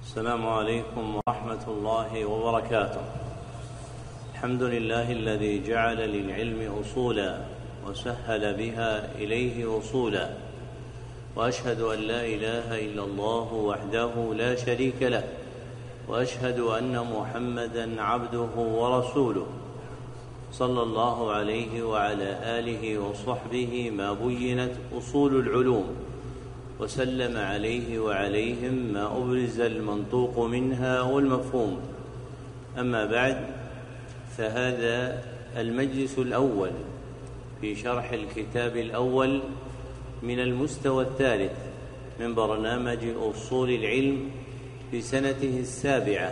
السلام عليكم ورحمة الله وبركاته. الحمد لله الذي جعل للعلم أصولا وسهل بها إليه وصولا، وأشهد أن لا إله إلا الله وحده لا شريك له، وأشهد أن محمدًا عبده ورسوله، صلى الله عليه وعلى آله وصحبه ما بينت أصول العلوم، وسلم عليه وعليهم ما أبرز المنطوق منها والمفهوم. أما بعد، فهذا المجلس الأول في شرح الكتاب الأول من المستوى الثالث من برنامج أصول العلم في سنته 7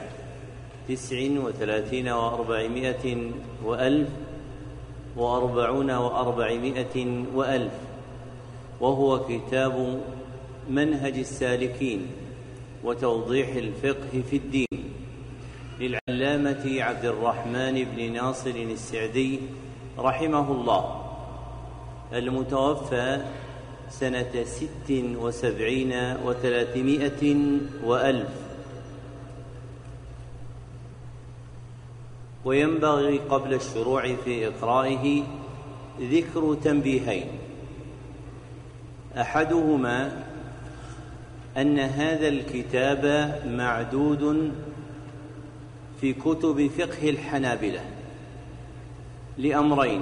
39 و400 وألف و40 و400 وألف، وهو كتاب منهج السالكين وتوضيح الفقه في الدين للعلامة عبد الرحمن بن ناصر السعدي رحمه الله، المتوفى سنة 76 و300 وألف. وينبغي قبل الشروع في إقرائه ذكر تنبيهين: أحدهما أن هذا الكتاب معدود في كتب فقه الحنابلة لأمرين: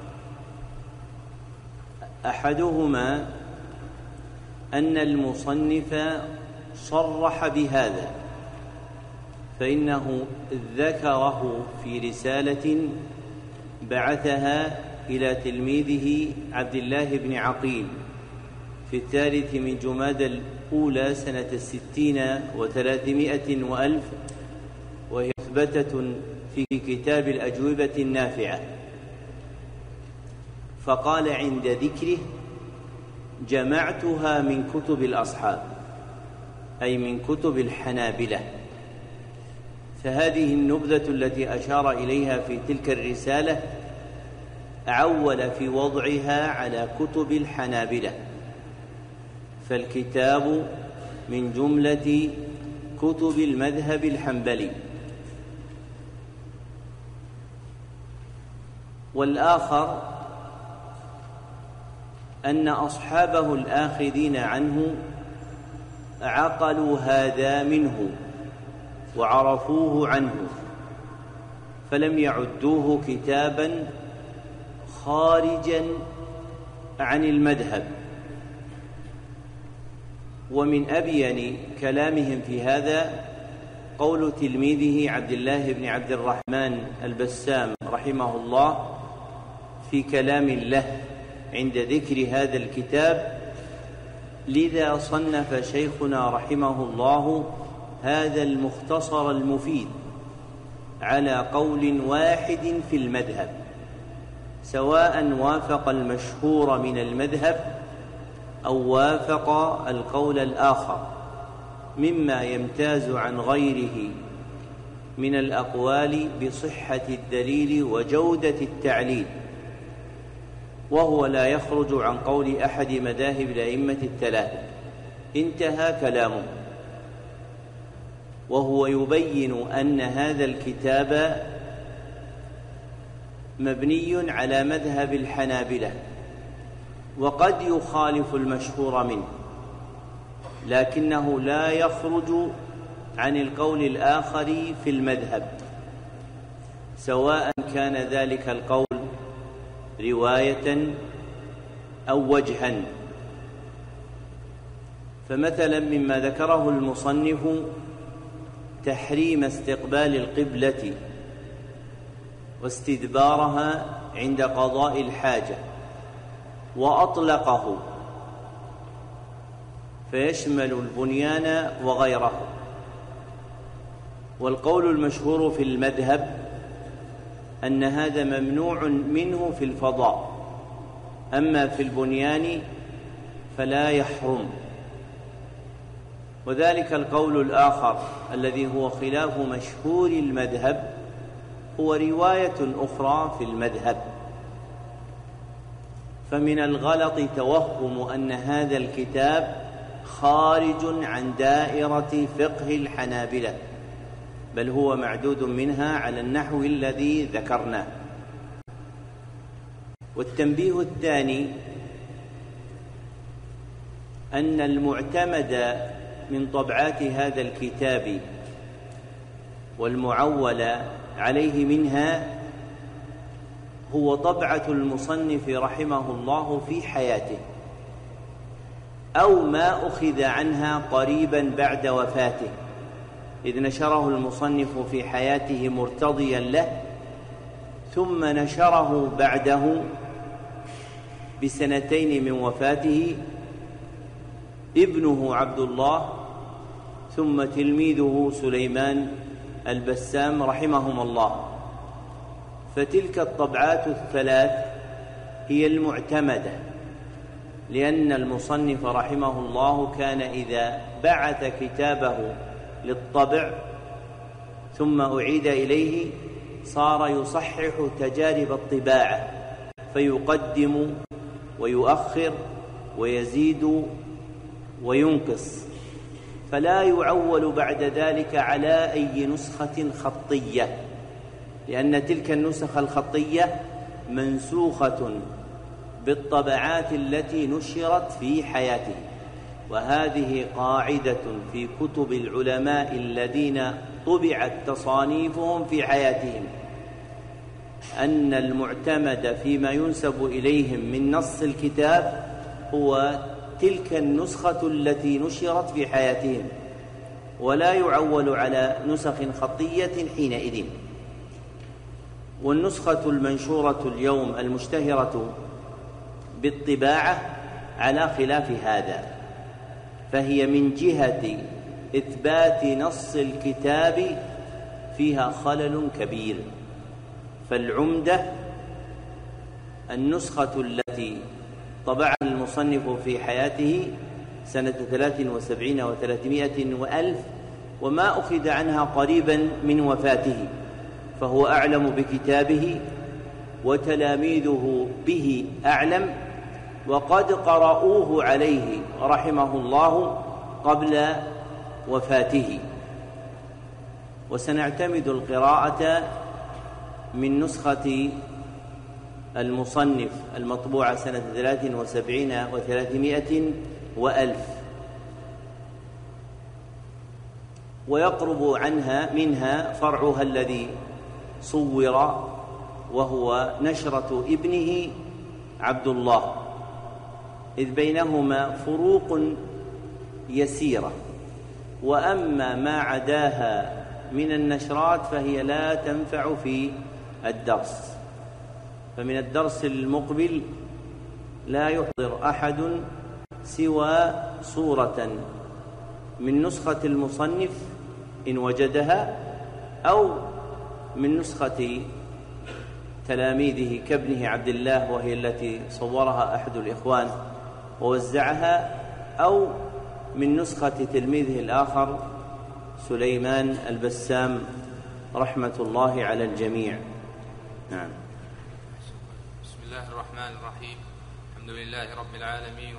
أحدهما أن المصنف صرح بهذا، فإنه ذكره في رسالة بعثها إلى تلميذه عبد الله بن عقيل في 3 من جمادى الأولى سنة 60 و300 وألف، وهي مثبتة في كتاب الأجوبة النافعة. فقال عند ذكره: جمعتها من كتب الأصحاب، أي من كتب الحنابلة. فهذه النبذة التي أشار إليها في تلك الرسالة عول في وضعها على كتب الحنابلة، فالكتاب من جملة كتب المذهب الحنبلي. والآخر أن أصحابه الآخذين عنه عقلوا هذا منه وعرفوه عنه، فلم يعدوه كتابا خارجا عن المذهب. ومن أبين كلامهم في هذا قول تلميذه عبد الله بن عبد الرحمن البسام رحمه الله في كلام له عند ذكر هذا الكتاب: لذا صنف شيخنا رحمه الله هذا المختصر المفيد على قول واحد في المذهب، سواء وافق المشهور من المذهب أو وافق القول الآخر، مما يمتاز عن غيره من الأقوال بصحة الدليل وجودة التعليل، وهو لا يخرج عن قول أحد مذاهب الأئمة الثلاثة. انتهى كلامه، وهو يبين أن هذا الكتاب مبني على مذهب الحنابلة، وقد يخالف المشهور منه، لكنه لا يخرج عن القول الآخر في المذهب، سواء كان ذلك القول رواية أو وجها. فمثلا مما ذكره المصنف تحريم استقبال القبلة واستدبارها عند قضاء الحاجة، وأطلقه فيشمل البنيان وغيره. والقول المشهور في المذهب أن هذا ممنوع منه في الفضاء، أما في البنيان فلا يحرم. وذلك القول الآخر الذي هو خلاف مشهور المذهب هو رواية أخرى في المذهب. فمن الغلط توهم أن هذا الكتاب خارج عن دائرة فقه الحنابلة، بل هو معدود منها على النحو الذي ذكرناه. والتنبيه الثاني أن المعتمد من طبعات هذا الكتاب والمعول عليه منها هو طبعة المصنف رحمه الله في حياته، أو ما أخذ عنها قريبا بعد وفاته، إذ نشره المصنف في حياته مرتضيا له، ثم نشره بعده بسنتين من وفاته ابنه عبد الله ثم تلميذه سليمان البسام رحمهم الله. فتلك الطبعات الثلاث هي المعتمدة، لأن المصنف رحمه الله كان إذا بعث كتابه للطبع ثم أعيد إليه صار يصحح تجارب الطباعة، فيقدم ويؤخر ويزيد وينقص، فلا يعول بعد ذلك على أي نسخة خطية، لأن تلك النسخ الخطية منسوخة بالطبعات التي نشرت في حياته. وهذه قاعدة في كتب العلماء الذين طبعت تصانيفهم في حياتهم، أن المعتمد فيما ينسب إليهم من نص الكتاب هو تلك النسخة التي نشرت في حياتهم، ولا يعول على نسخ خطية حينئذ. والنسخة المنشورة اليوم المشتهرة بالطباعة على خلاف هذا، فهي من جهة إثبات نص الكتاب فيها خلل كبير. فالعمدة النسخة التي طبعها المصنف في حياته سنة 73 و300 وألف، وما أخذ عنها قريبا من وفاته، فهو أعلم بكتابه وتلاميذه به أعلم، وقد قرأوه عليه رحمه الله قبل وفاته. وسنعتمد القراءة من نسخة المصنف المطبوعة سنة 73 و300 وألف، ويقرب منها فرعها الذي صور، وهو نشرة ابنه عبد الله، إذ بينهما فروق يسيرة. وأما ما عداها من النشرات فهي لا تنفع في الدرس، فمن الدرس المقبل لا يحضر أحد سوى صورة من نسخة المصنف إن وجدها، أو من نسخة تلاميذه كابنه عبد الله، وهي التي صورها أحد الإخوان ووزعها، أو من نسخة تلميذه الآخر سليمان البسام رحمة الله على الجميع. نعم. بسم الله الرحمن الرحيم. الحمد لله رب العالمين،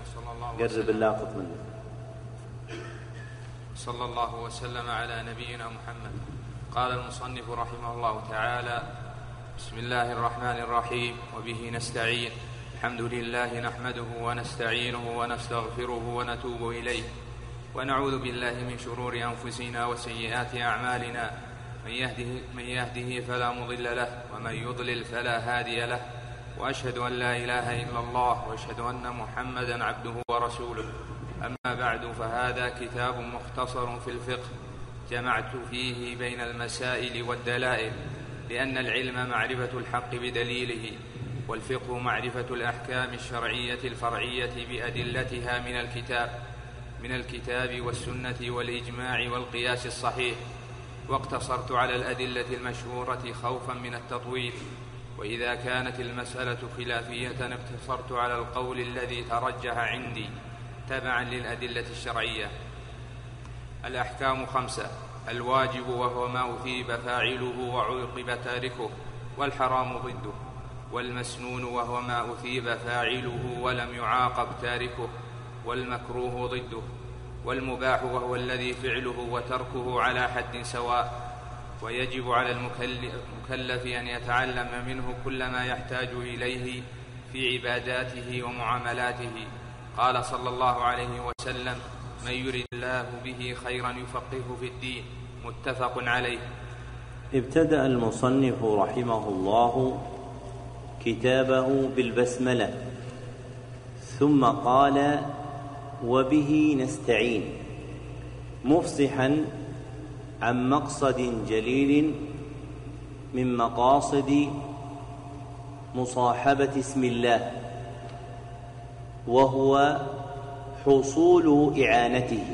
صلى الله وسلم على نبينا محمد. قال المصنف رحمه الله تعالى: بسم الله الرحمن الرحيم، وبه نستعين. الحمد لله نحمده ونستعينه ونستغفره ونتوب إليه، ونعوذ بالله من شرور أنفسنا وسيئات أعمالنا، من يهده فلا مضل له، ومن يضلل فلا هادي له، وأشهد أن لا إله إلا الله، وأشهد أن محمدا عبده ورسوله. أما بعد، فهذا كتاب مختصر في الفقه، جمعت فيه بين المسائل والدلائل، لأن العلم معرفة الحق بدليله، والفقه معرفة الأحكام الشرعية الفرعية بأدلتها من الكتاب والسنة والإجماع والقياس الصحيح. واقتصرت على الأدلة المشهورة خوفا من التطويل، وإذا كانت المسألة خلافية اقتصرت على القول الذي ترجح عندي تبعا للأدلة الشرعية. الأحكام 5: الواجب وهو ما أثيب فاعله وعوقب تاركه والحرام ضده، والمسنون وهو ما أثيب فاعله ولم يعاقب تاركه والمكروه ضده، والمباح وهو الذي فعله وتركه على حد سواء. ويجب على المكلف أن يتعلم منه كل ما يحتاج إليه في عباداته ومعاملاته. قال صلى الله عليه وسلم: من يرد الله به خيرا يفقهه في الدين. متفق عليه. ابتدأ المصنف رحمه الله كتابه بالبسملة، ثم قال: وبه نستعين، مفصحا عن مقصد جليل من مقاصد مصاحبة اسم الله، وهو حصول إعانته.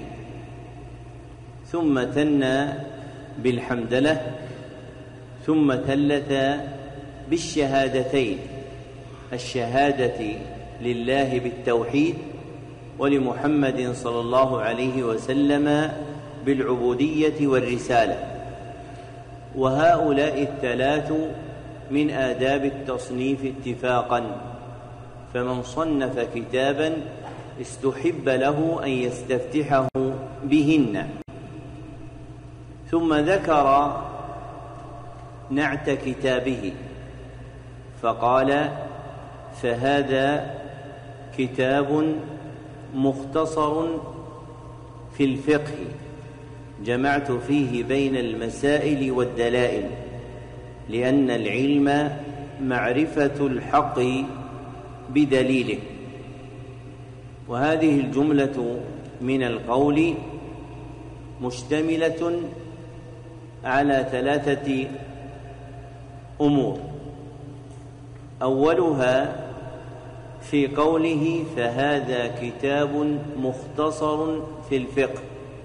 ثم ثنى بالحمدلة، ثم ثلث بالشهادتين: الشهادة لله بالتوحيد، ولمحمد صلى الله عليه وسلم بالعبودية والرسالة. وهؤلاء الثلاث من آداب التصنيف اتفاقا، فمن صنف كتابا استحب له أن يستفتحه بهن. ثم ذكر نعت كتابه فقال: فهذا كتاب مختصر في الفقه، جمعت فيه بين المسائل والدلائل، لأن العلم معرفة الحق بدليله. وهذه الجملة من القول مشتملة على 3 أمور. أولها في قوله: فهذا كتاب مختصر في الفقه.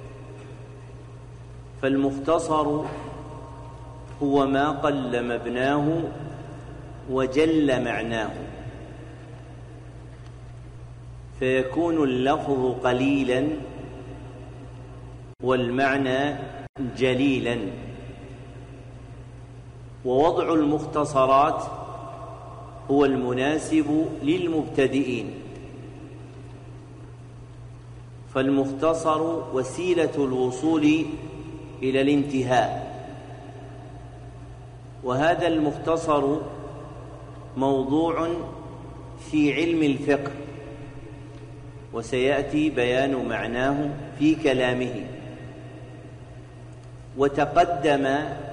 فالمختصر هو ما قل مبناه وجل معناه، فيكون اللفظ قليلا والمعنى جليلا. ووضع المختصرات هو المناسب للمبتدئين، فالمختصر وسيلة الوصول إلى الانتهاء. وهذا المختصر موضوع في علم الفقه، وسيأتي بيان معناه في كلامه. وتقدم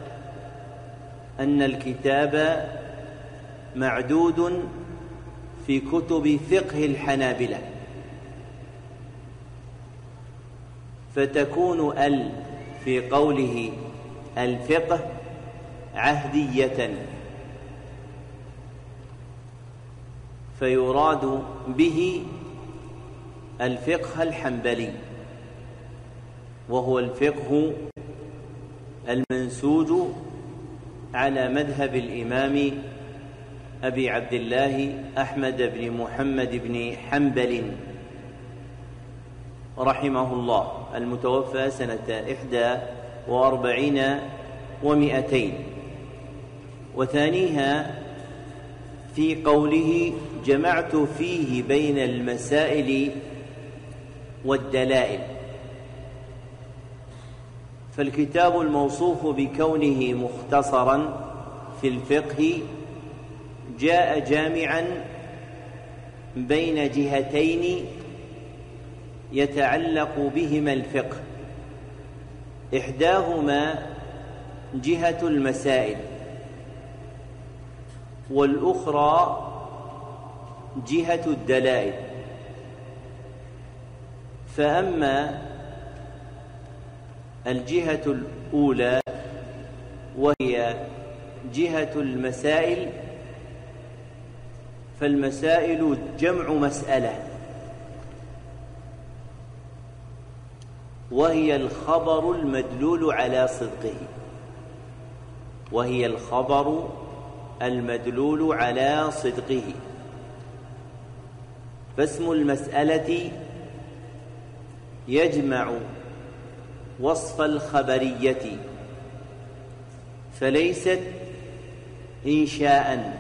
أن الكتاب معدود في كتب فقه الحنابلة، فتكون في قوله الفقه عهدية، فيراد به الفقه الحنبلي، وهو الفقه المنسوج على مذهب الإمام أبي عبد الله أحمد بن محمد بن حنبل رحمه الله، المتوفى سنة 41 و200. وثانيها في قوله: جمعت فيه بين المسائل والدلائل. فالكتاب الموصوف بكونه مختصرا في الفقه جاء جامعا بين جهتين يتعلق بهما الفقه: إحداهما جهة المسائل، والأخرى جهة الدلائل. فأما الجهة الأولى وهي جهة المسائل، فالمسائل جمع مسألة، وهي الخبر المدلول على صدقه، وهي الخبر المدلول على صدقه. فاسم المسألة يجمع وصف الخبرية، فليست إنشاءً،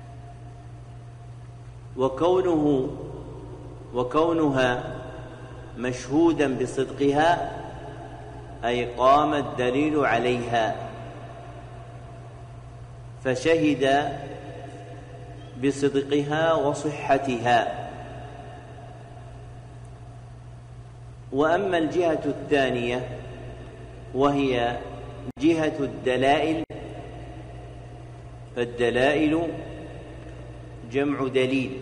وكونها مشهودا بصدقها أي قام الدليل عليها، فشهد بصدقها وصحتها. وأما الجهة الثانية وهي جهة الدلائل، فالدلائل جمع دليل،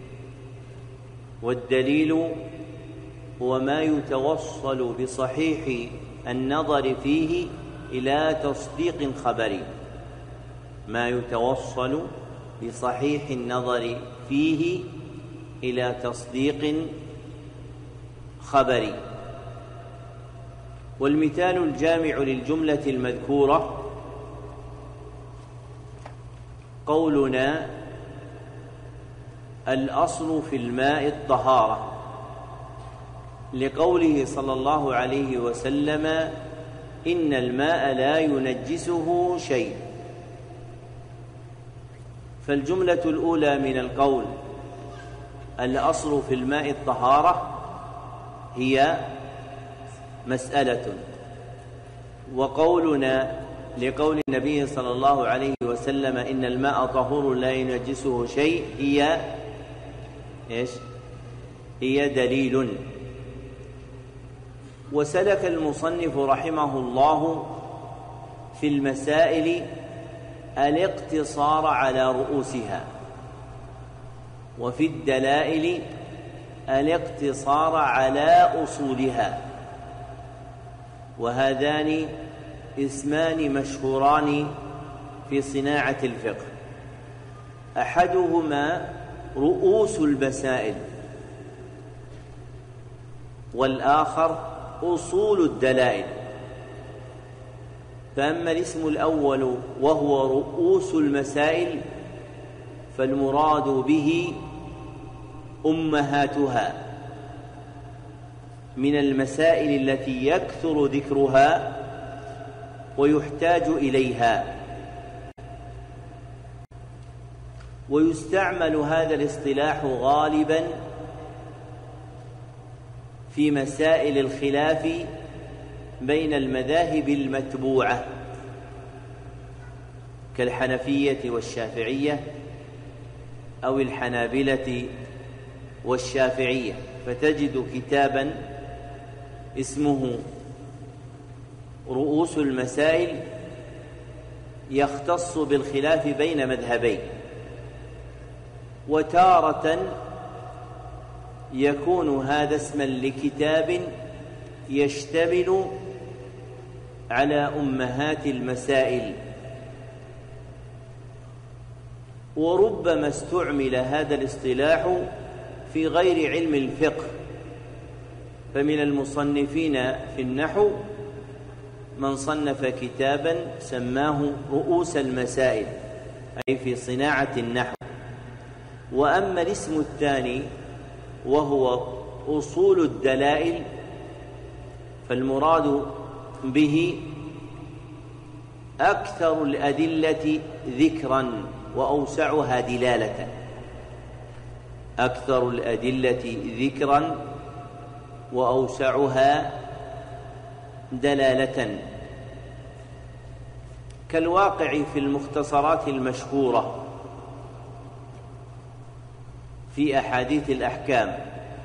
والدليل هو ما يتوصل بصحيح النظر فيه إلى تصديق خبري، ما يتوصل بصحيح النظر فيه إلى تصديق خبري. والمثال الجامع للجملة المذكورة قولنا: الأصل في الماء الطهارة، لقوله صلى الله عليه وسلم: إن الماء لا ينجسه شيء. فالجملة الأولى من القول الأصل في الماء الطهارة هي مسألة، وقولنا لقول النبي صلى الله عليه وسلم: إن الماء طهور لا ينجسه شيء هي دليل. وسلك المصنف رحمه الله في المسائل الاقتصار على رؤوسها، وفي الدلائل الاقتصار على أصولها، وهذان اسمان مشهوران في صناعة الفقه، أحدهما رؤوس المسائل، والآخر أصول الدلائل. فأما الاسم الأول وهو رؤوس المسائل فالمراد به أمهاتها من المسائل التي يكثر ذكرها ويحتاج إليها. ويستعمل هذا الاصطلاح غالبا في مسائل الخلاف بين المذاهب المتبوعة كالحنفية والشافعية أو الحنابلة والشافعية، فتجد كتابا اسمه رؤوس المسائل يختص بالخلاف بين مذهبين، وتارة يكون هذا اسما لكتاب يشتمل على أمهات المسائل. وربما استعمل هذا الاصطلاح في غير علم الفقه، فمن المصنفين في النحو من صنف كتابا سماه رؤوس المسائل، أي في صناعة النحو. وأما الاسم الثاني وهو أصول الدلائل فالمراد به أكثر الأدلة ذكرا وأوسعها دلالة، أكثر الأدلة ذكرا وأوسعها دلالة، كالواقع في المختصرات المشهورة في أحاديث الأحكام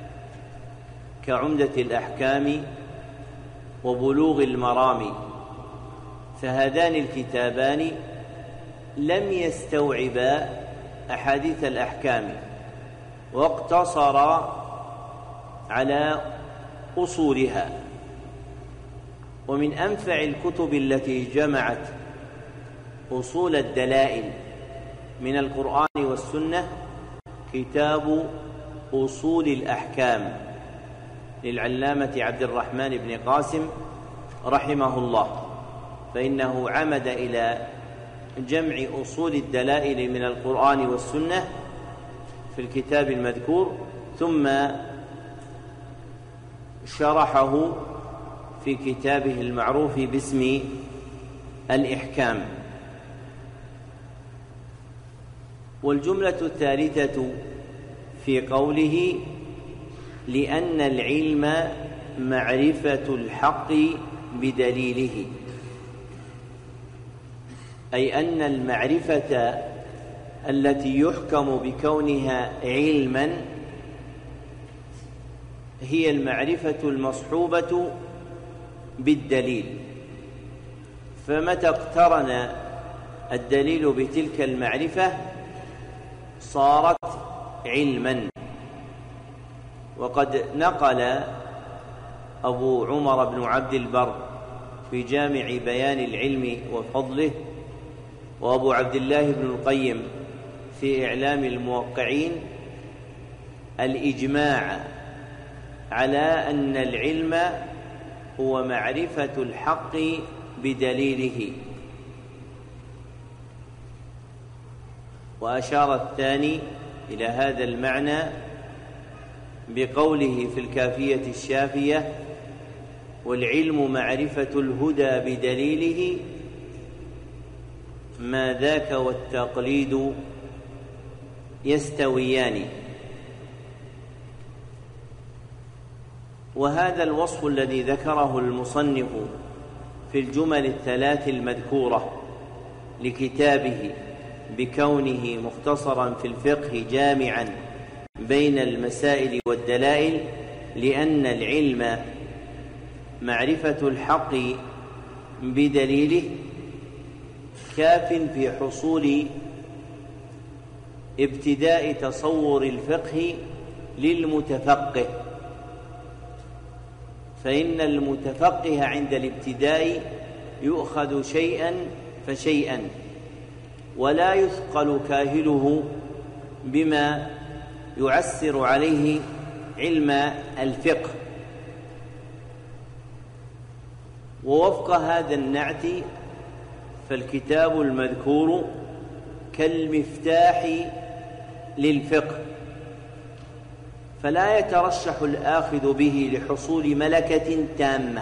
كعمدة الأحكام وبلوغ المرام، فهذان الكتابان لم يستوعبا أحاديث الأحكام واقتصرا على أصولها. ومن أنفع الكتب التي جمعت أصول الدلائل من القرآن والسنة كتاب أصول الأحكام للعلامة عبد الرحمن بن قاسم رحمه الله، فإنه عمد إلى جمع أصول الدلائل من القرآن والسنة في الكتاب المذكور، ثم شرحه في كتابه المعروف باسم الإحكام. والجملة الثالثة في قوله: لأن العلم معرفة الحق بدليله، أي أن المعرفة التي يحكم بكونها علما هي المعرفة المصحوبة بالدليل، فمتى اقترن الدليل بتلك المعرفة صارت علما. وقد نقل أبو عمر بن عبد البر في جامع بيان العلم وفضله، وأبو عبد الله بن القيم في إعلام الموقعين، الإجماع على أن العلم هو معرفة الحق بدليله. وأشار الثاني إلى هذا المعنى بقوله في الكافية الشافية: والعلم معرفة الهدى بدليله، ما ذاك والتقليد يستويان. وهذا الوصف الذي ذكره المصنف في الجمل الثلاث المذكورة لكتابه بكونه مختصرا في الفقه جامعا بين المسائل والدلائل، لأن العلم معرفة الحق بدليله، كاف في حصول ابتداء تصور الفقه للمتفقه، فإن المتفقه عند الابتداء يؤخذ شيئا فشيئا، ولا يثقل كاهله بما يعسر عليه علم الفقه. ووفق هذا النعت فالكتاب المذكور كالمفتاح للفقه، فلا يترشح الآخذ به لحصول ملكة تامة،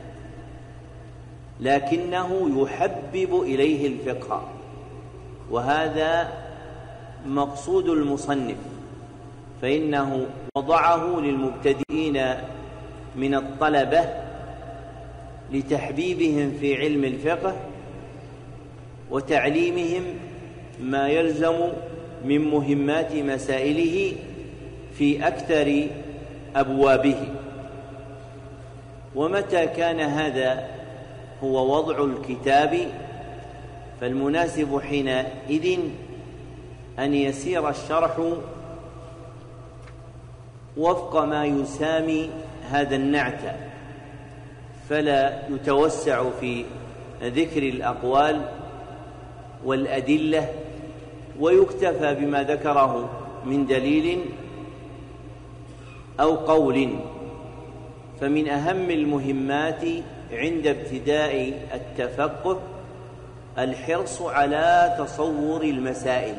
لكنه يحبب إليه الفقه، وهذا مقصود المصنف، فإنه وضعه للمبتدئين من الطلبة لتحبيبهم في علم الفقه وتعليمهم ما يلزم من مهمات مسائله في أكثر أبوابه. ومتى كان هذا هو وضع الكتاب، فالمناسب حينئذ أن يسير الشرح وفق ما يسامي هذا النعت، فلا يتوسع في ذكر الأقوال والأدلة، ويكتفى بما ذكره من دليل أو قول. فمن أهم المهمات عند ابتداء التفقه الحرص على تصور المسائل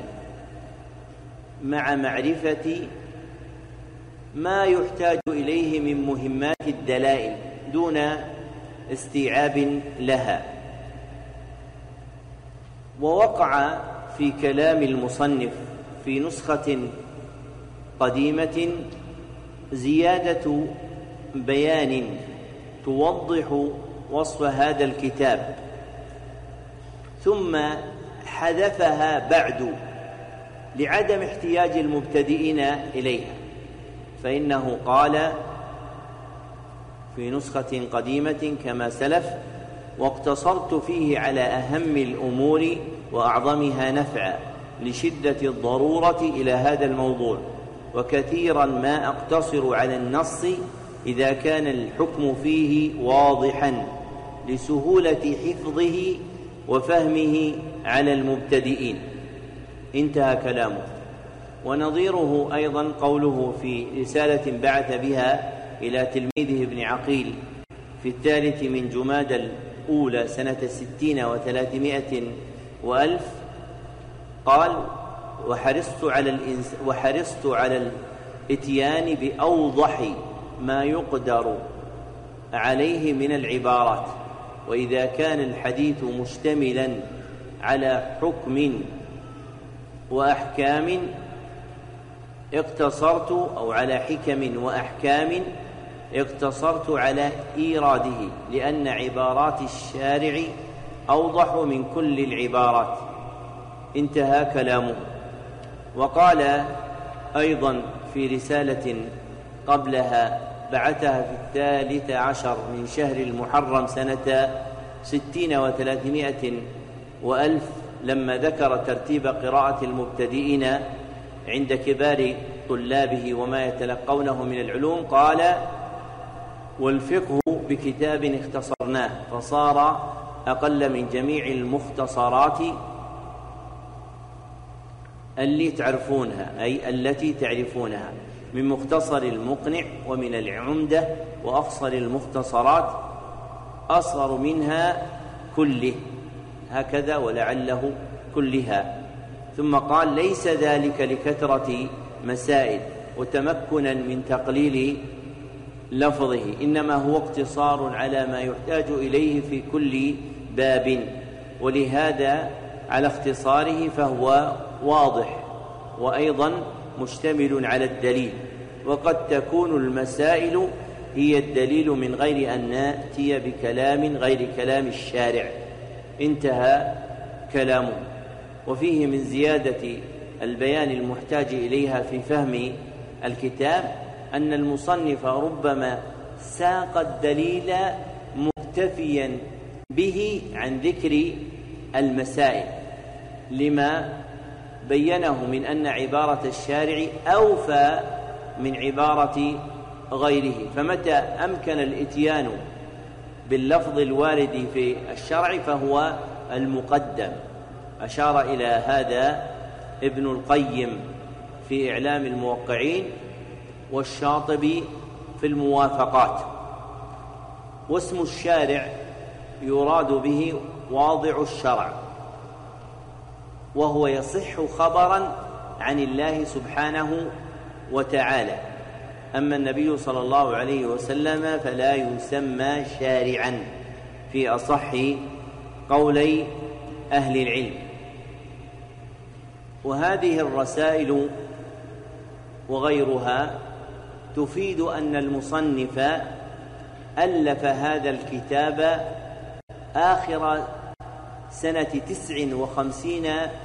مع معرفة ما يحتاج إليه من مهمات الدلائل دون استيعاب لها. ووقع في كلام المصنف في نسخة قديمة زيادة بيان توضح وصف هذا الكتاب، ثم حذفها بعد لعدم احتياج المبتدئين إليها، فإنه قال في نسخة قديمة كما سلف: واقتصرت فيه على أهم الأمور وأعظمها نفعا لشدة الضرورة إلى هذا الموضوع، وكثيرا ما أقتصر على النص إذا كان الحكم فيه واضحا لسهولة حفظه وفهمه على المبتدئين. انتهى كلامه. ونظيره أيضا قوله في رسالة بعث بها إلى تلميذه ابن عقيل في 3 من جمادى الأولى سنة 60 و300 وألف، قال: وحرصت على الإتيان بأوضح ما يقدر عليه من العبارات، وإذا كان الحديث مشتملا على حكم وأحكام اقتصرت، أو على حكم وأحكام اقتصرت على إيراده لأن عبارات الشارع أوضح من كل العبارات. انتهى كلامه. وقال أيضا في رسالة قبلها بعثها في 13 من شهر المحرم سنة 60 و300 وألف، لما ذكر ترتيب قراءة المبتدئين عند كبار طلابه وما يتلقونه من العلوم، قال: والفقه بكتاب اختصرناه فصار أقل من جميع المختصرات اللي تعرفونها، أي التي تعرفونها، من مختصر المقنع ومن العمدة، وأقصر المختصرات أصغر منها كله، هكذا ولعله كلها. ثم قال: ليس ذلك لكثرة مسائل وتمكنا من تقليل لفظه، إنما هو اقتصار على ما يحتاج إليه في كل باب، ولهذا على اختصاره فهو واضح وأيضا مشتمل على الدليل، وقد تكون المسائل هي الدليل من غير أن نأتي بكلام غير كلام الشارع. انتهى كلامه. وفيه من زيادة البيان المحتاج إليها في فهم الكتاب أن المصنف ربما ساق الدليل مكتفيا به عن ذكر المسائل، لما بينه من أن عبارة الشارع أوفى من عبارة غيره، فمتى أمكن الإتيان باللفظ الوارد في الشرع فهو المقدم. أشار إلى هذا ابن القيم في إعلام الموقعين، والشاطبي في الموافقات. واسم الشارع يراد به واضع الشرع، وهو يصح خبرا عن الله سبحانه وتعالى. أما النبي صلى الله عليه وسلم فلا يسمى شارعا في أصح قولي أهل العلم. وهذه الرسائل وغيرها تفيد أن المصنف ألف هذا الكتاب آخر سنة 59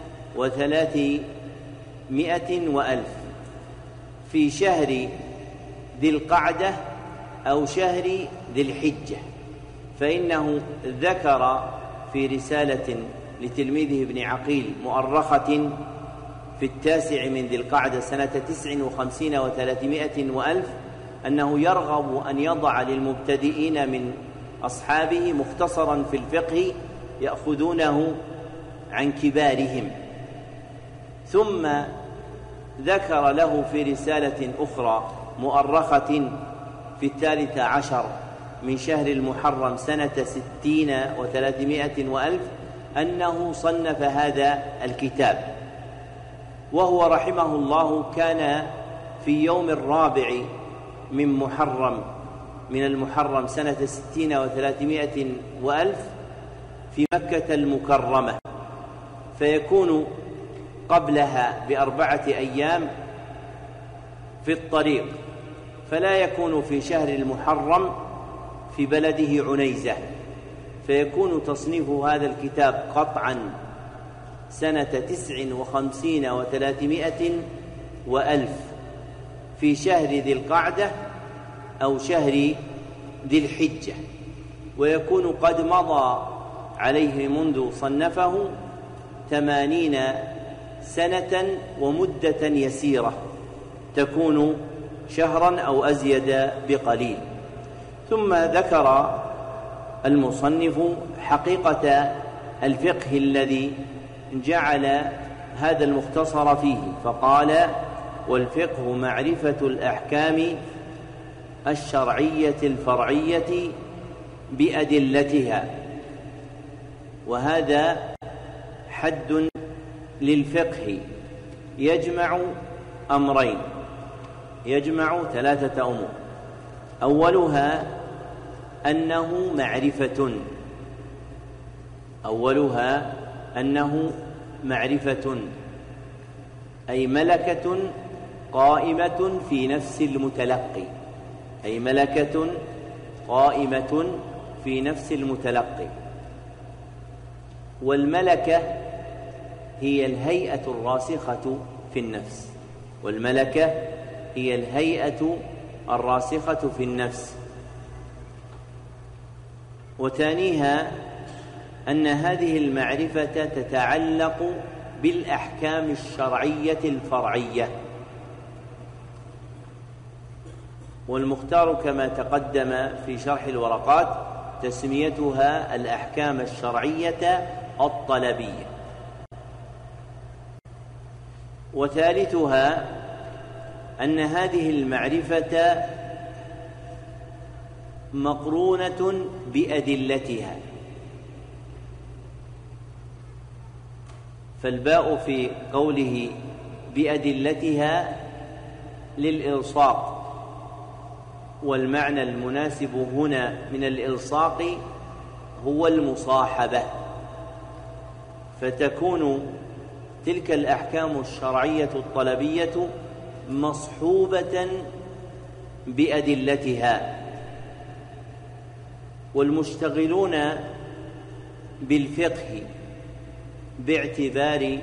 و300 وألف في شهر ذي القعدة أو شهر ذي الحجة، فإنه ذكر في رسالة لتلميذه ابن عقيل مؤرخة في 9 من ذي القعدة سنة 59 و300 وألف أنه يرغب أن يضع للمبتدئين من أصحابه مختصرا في الفقه يأخذونه عن كبارهم. ثم ذكر له في رسالة أخرى مؤرخة في 13 من شهر المحرم سنة 60 و300 وألف أنه صنف هذا الكتاب، وهو رحمه الله كان في يوم 4 من المحرم سنة 60 و300 وألف في مكة المكرمة، فيكون قبلها ب4 أيام في الطريق، فلا يكون في شهر المحرم في بلده عنيزة، فيكون تصنيف هذا الكتاب قطعا سنة 59 و300 وألف في شهر ذي القعدة أو شهر ذي الحجة، ويكون قد مضى عليه منذ صنفه 80 سنة ومدة يسيرة تكون شهرا أو أزيد بقليل. ثم ذكر المصنف حقيقة الفقه الذي جعل هذا المختصر فيه، فقال: والفقه معرفة الأحكام الشرعية الفرعية بأدلتها. وهذا حد للفقه يجمع أمرين، يجمع 3 أمور: أولها أنه معرفة، أي ملكة قائمة في نفس المتلقي، أي ملكة قائمة في نفس المتلقي. والملكة هي الهيئة الراسخة في النفس، والملكة هي الهيئة الراسخة في النفس. وثانيها أن هذه المعرفة تتعلق بالأحكام الشرعية الفرعية، والمختار كما تقدم في شرح الورقات تسميتها الأحكام الشرعية الطلبية. وثالثها أن هذه المعرفة مقرونة بأدلتها، فالباء في قوله بأدلتها للإلصاق، والمعنى المناسب هنا من الإلصاق هو المصاحبة، فتكون تلك الأحكام الشرعية الطلبية مصحوبة بأدلتها. والمشتغلون بالفقه باعتبار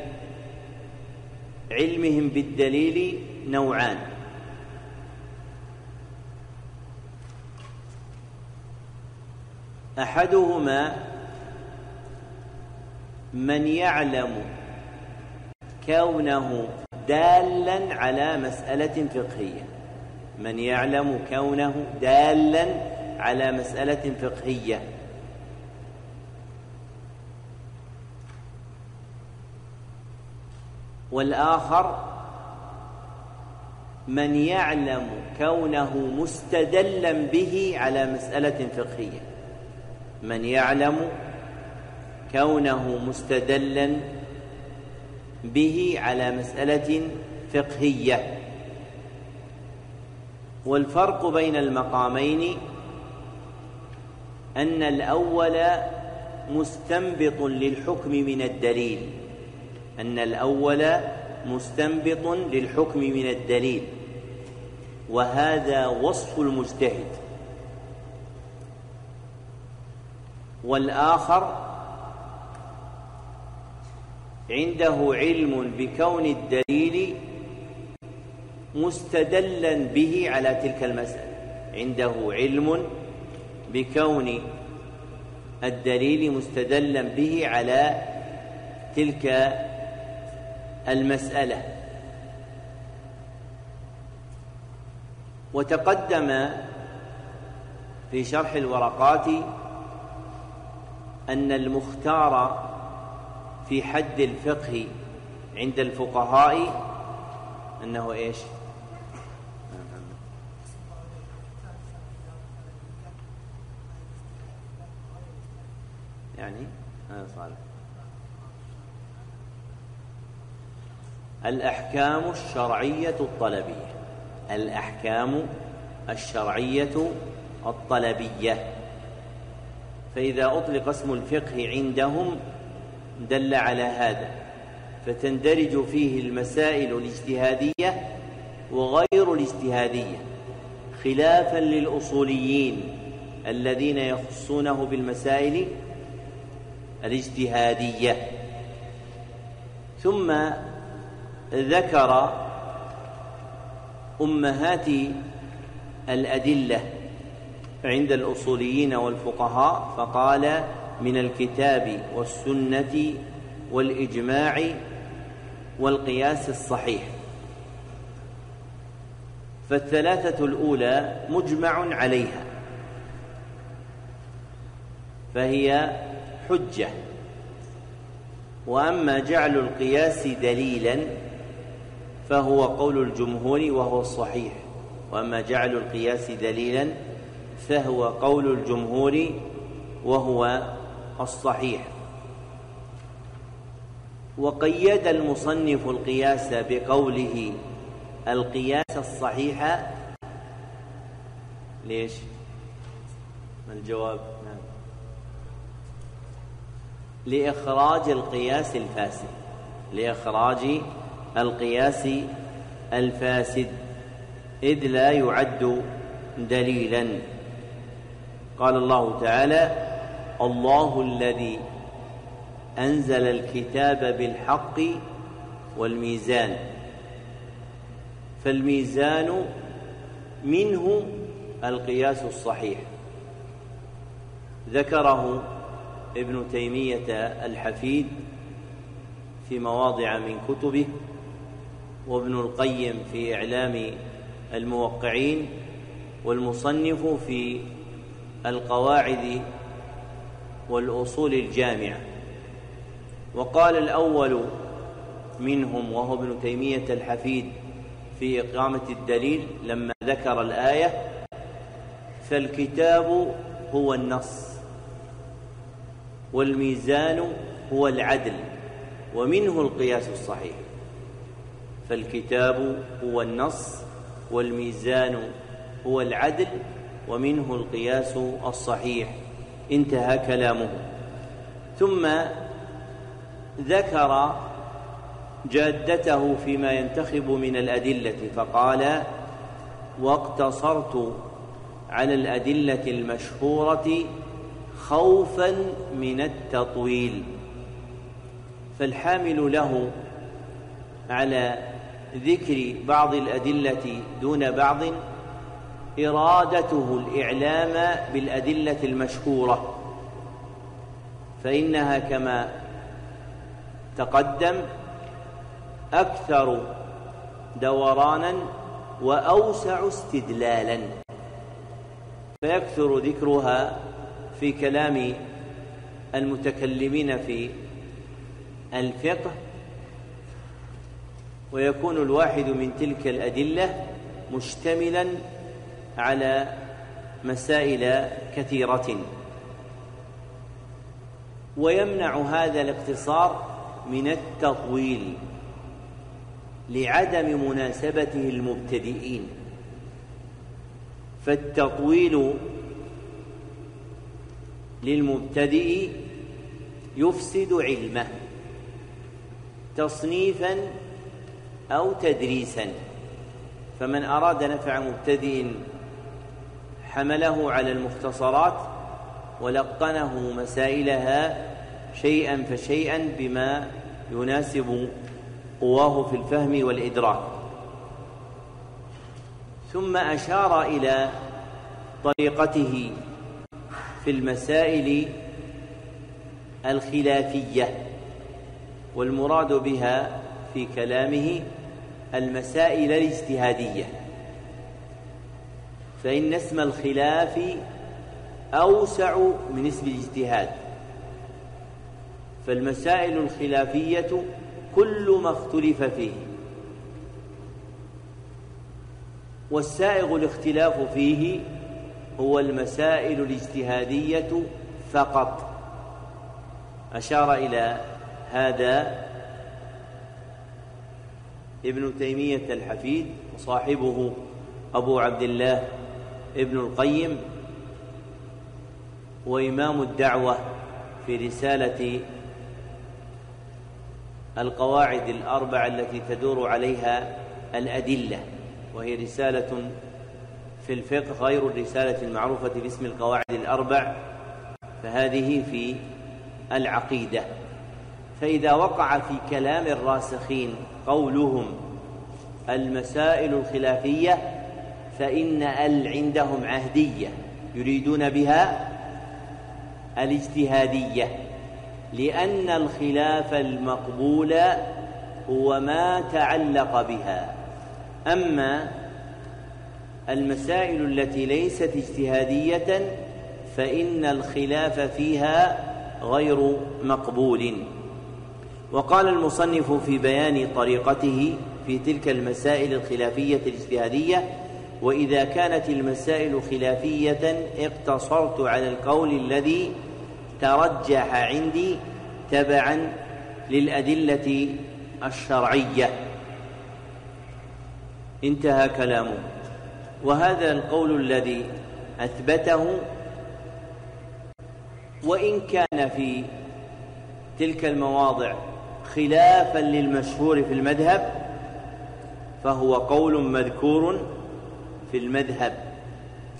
علمهم بالدليل نوعان: أحدهما من يعلم كونه دالا على مسألة فقهية، من يعلم كونه دالا على مسألة فقهية، والآخر من يعلم كونه مستدلا به على مسألة فقهية، من يعلم كونه مستدلا به على مسألة فقهية. والفرق بين المقامين أن الأول مستنبط للحكم من الدليل، أن الأول مستنبط للحكم من الدليل، وهذا وصف المجتهد. والآخر عنده علم بكون الدليل مستدلا به على تلك المسألة، عنده علم بكون الدليل مستدلا به على تلك المسألة. وتقدم في شرح الورقات أن المختار في حد الفقه عند الفقهاء أنه إيش؟ يعني هذا صالح الأحكام الشرعية الطلبية، الأحكام الشرعية الطلبية. فإذا أطلق اسم الفقه عندهم دل على هذا، فتندرج فيه المسائل الاجتهادية وغير الاجتهادية، خلافا للأصوليين الذين يخصونه بالمسائل الاجتهادية. ثم ذكر أمهات الأدلة عند الأصوليين والفقهاء، فقال: من الكتاب والسنة والإجماع والقياس الصحيح. فالثلاثة الأولى مجمع عليها، فهي حجة. وأما جعل القياس دليلا فهو قول الجمهور وهو الصحيح، وأما جعل القياس دليلا فهو قول الجمهور وهو الصحيح. وقيد المصنف القياس بقوله القياس الصحيح. ليش؟ ما الجواب؟ نعم. لإخراج القياس الفاسد، لإخراج القياس الفاسد، إذ لا يعد دليلا. قال الله تعالى: الله الذي أنزل الكتاب بالحق والميزان. فالميزان منه القياس الصحيح، ذكره ابن تيمية الحفيد في مواضع من كتبه، وابن القيم في إعلام الموقعين، والمصنف في القواعد والأصول الجامعة. وقال الأول منهم وهو ابن تيمية الحفيد في إقامة الدليل لما ذكر الآية: فالكتاب هو النص والميزان هو العدل ومنه القياس الصحيح. فالكتاب هو النص والميزان هو العدل ومنه القياس الصحيح. انتهى كلامه. ثم ذكر جادته فيما ينتخب من الأدلة فقال: واقتصرت على الأدلة المشهورة خوفا من التطويل. فالحامل له على ذكر بعض الأدلة دون بعض إرادته الإعلام بالأدلة المشهورة، فإنها كما تقدم أكثر دورانا وأوسع استدلالا، فيكثر ذكرها في كلام المتكلمين في الفقه، ويكون الواحد من تلك الأدلة مشتملا على مسائل كثيرة. ويمنع هذا الاقتصار من التطويل لعدم مناسبته المبتدئين، فالتطويل للمبتدئ يفسد علمه تصنيفا أو تدريسا. فمن أراد نفع مبتدئ حمله على المختصرات ولقنه مسائلها شيئا فشيئا بما يناسب قواه في الفهم والإدراك. ثم أشار إلى طريقته في المسائل الخلافية، والمراد بها في كلامه المسائل الاجتهادية، فإن اسم الخلاف أوسع من اسم الاجتهاد. فالمسائل الخلافية كل ما اختلف فيه، والسائغ الاختلاف فيه هو المسائل الاجتهادية فقط. أشار إلى هذا ابن تيمية الحفيد وصاحبه أبو عبد الله ابن القيم، وإمام الدعوة في رسالة القواعد الأربع التي تدور عليها الأدلة، وهي رسالة في الفقه غير الرسالة المعروفة باسم القواعد الأربع، فهذه في العقيدة. فإذا وقع في كلام الراسخين قولهم المسائل الخلافية فإن عندهم عهدية يريدون بها الاجتهادية، لأن الخلاف المقبول هو ما تعلق بها. أما المسائل التي ليست اجتهادية فإن الخلاف فيها غير مقبول. وقال المصنف في بيان طريقته في تلك المسائل الخلافية الاجتهادية: وإذا كانت المسائل خلافية اقتصرت على القول الذي ترجح عندي تبعا للأدلة الشرعية. انتهى كلامه. وهذا القول الذي أثبته، وإن كان في تلك المواضع خلافا للمشهور في المذهب، فهو قول مذكور في المذهب،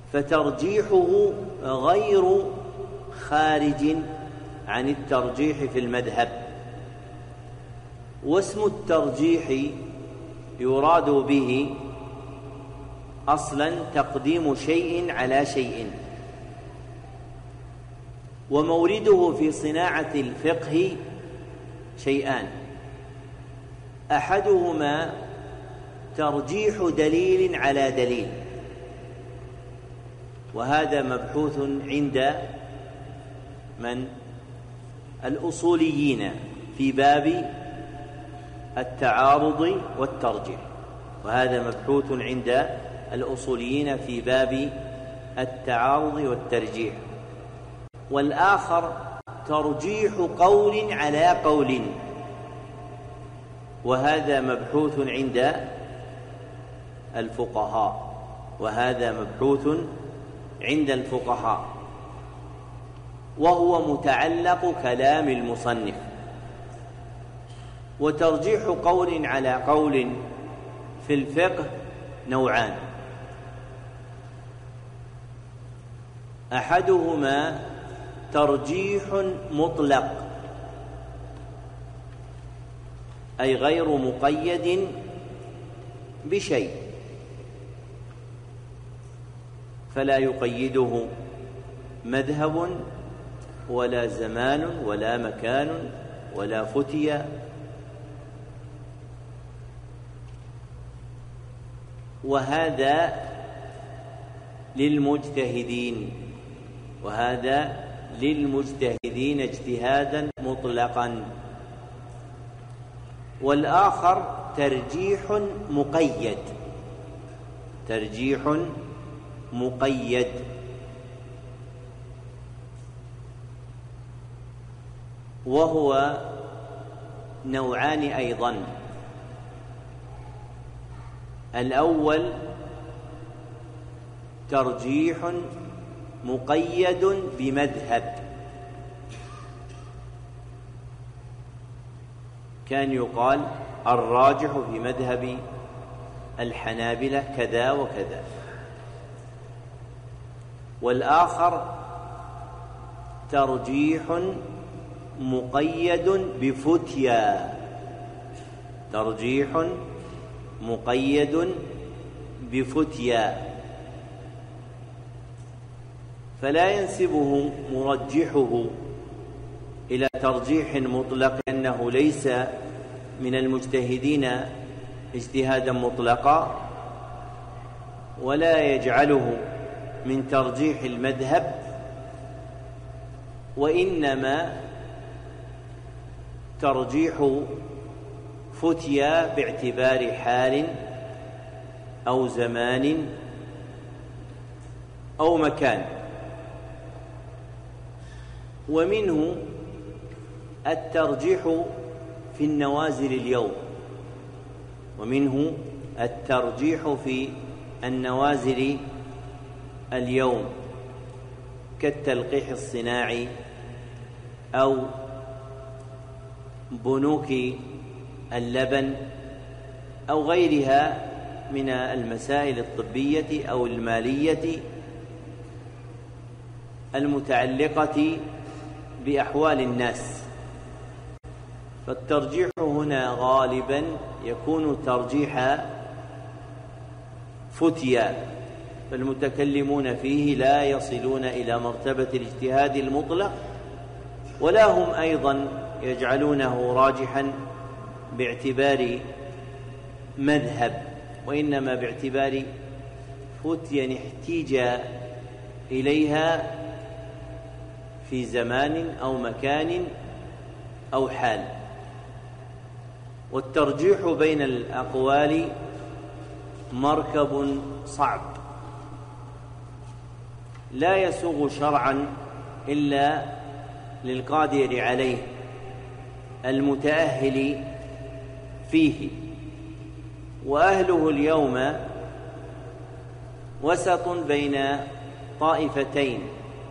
فترجيحه غير خارج عن الترجيح في المذهب. واسم الترجيح يراد به أصلا تقديم شيء على شيء، ومورده في صناعة الفقه شيئان: أحدهما ترجيح دليل على دليل، وهذا مبحوث عند من؟ الأصوليين في باب التعارض والترجيح، وهذا مبحوث عند الأصوليين في باب التعارض والترجيح. والآخر ترجيح قول على قول، وهذا مبحوث عند الفقهاء، وهو متعلق كلام المصنف. وترجيح قول على قول في الفقه نوعان: أحدهما ترجيح مطلق، أي غير مقيد بشيء، فلا يقيده مذهب ولا زمان ولا مكان ولا فتية، وهذا للمجتهدين اجتهادا مطلقا. والآخر ترجيح مقيد، وهو نوعان أيضا: الأول ترجيح مقيد بمذهب، كان يقال الراجح في مذهب الحنابلة كذا وكذا. والآخر ترجيح مقيد بفتيا، فلا ينسبه مرجحه إلى ترجيح مطلق أنه ليس من المجتهدين اجتهادا مطلقا، ولا يجعله من ترجيح المذهب، وإنما ترجيح فتيا باعتبار حال أو زمان أو مكان. ومنه الترجيح في النوازل اليوم كالتلقيح الصناعي أو بنوك اللبن أو غيرها من المسائل الطبية أو المالية المتعلقة بأحوال الناس. فالترجيح هنا غالبا يكون ترجيح فتيا، فالمتكلمون فيه لا يصلون إلى مرتبة الاجتهاد المطلق، ولا هم أيضا يجعلونه راجحا باعتبار مذهب، وإنما باعتبار فتيا احتيج إليها في زمان أو مكان أو حال. والترجيح بين الأقوال مركب صعب لا يسوغ شرعا إلا للقادر عليه المتأهل فيه، وأهله اليوم وسط بين طائفتين: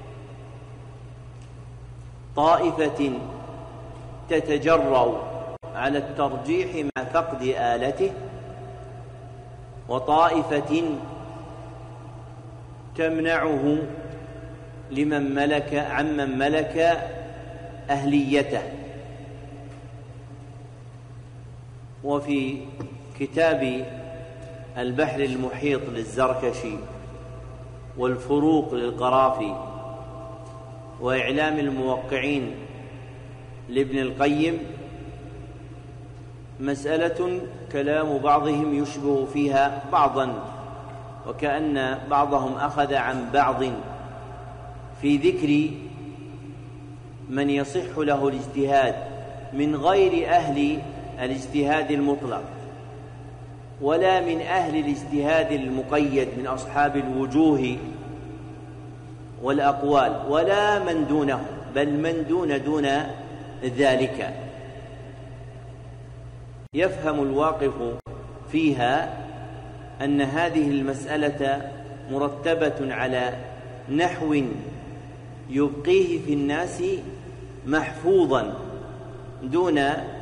طائفة تتجرأ على الترجيح مع فقد آلته، وطائفة تمنعه عمن ملك أهليته. وفي كتاب البحر المحيط للزركشي والفروق للقرافي وإعلام الموقعين لابن القيم مسألة كلام بعضهم يشبه فيها بعضا، وكأن بعضهم أخذ عن بعض في ذكر من يصح له الاجتهاد من غير أهل الاجتهاد المطلق ولا من أهل الاجتهاد المقيد من أصحاب الوجوه والأقوال ولا من دونهم، بل من دون ذلك. يفهم الواقف فيها أن هذه المسألة مرتبة على نحو يبقيه في الناس محفوظا دون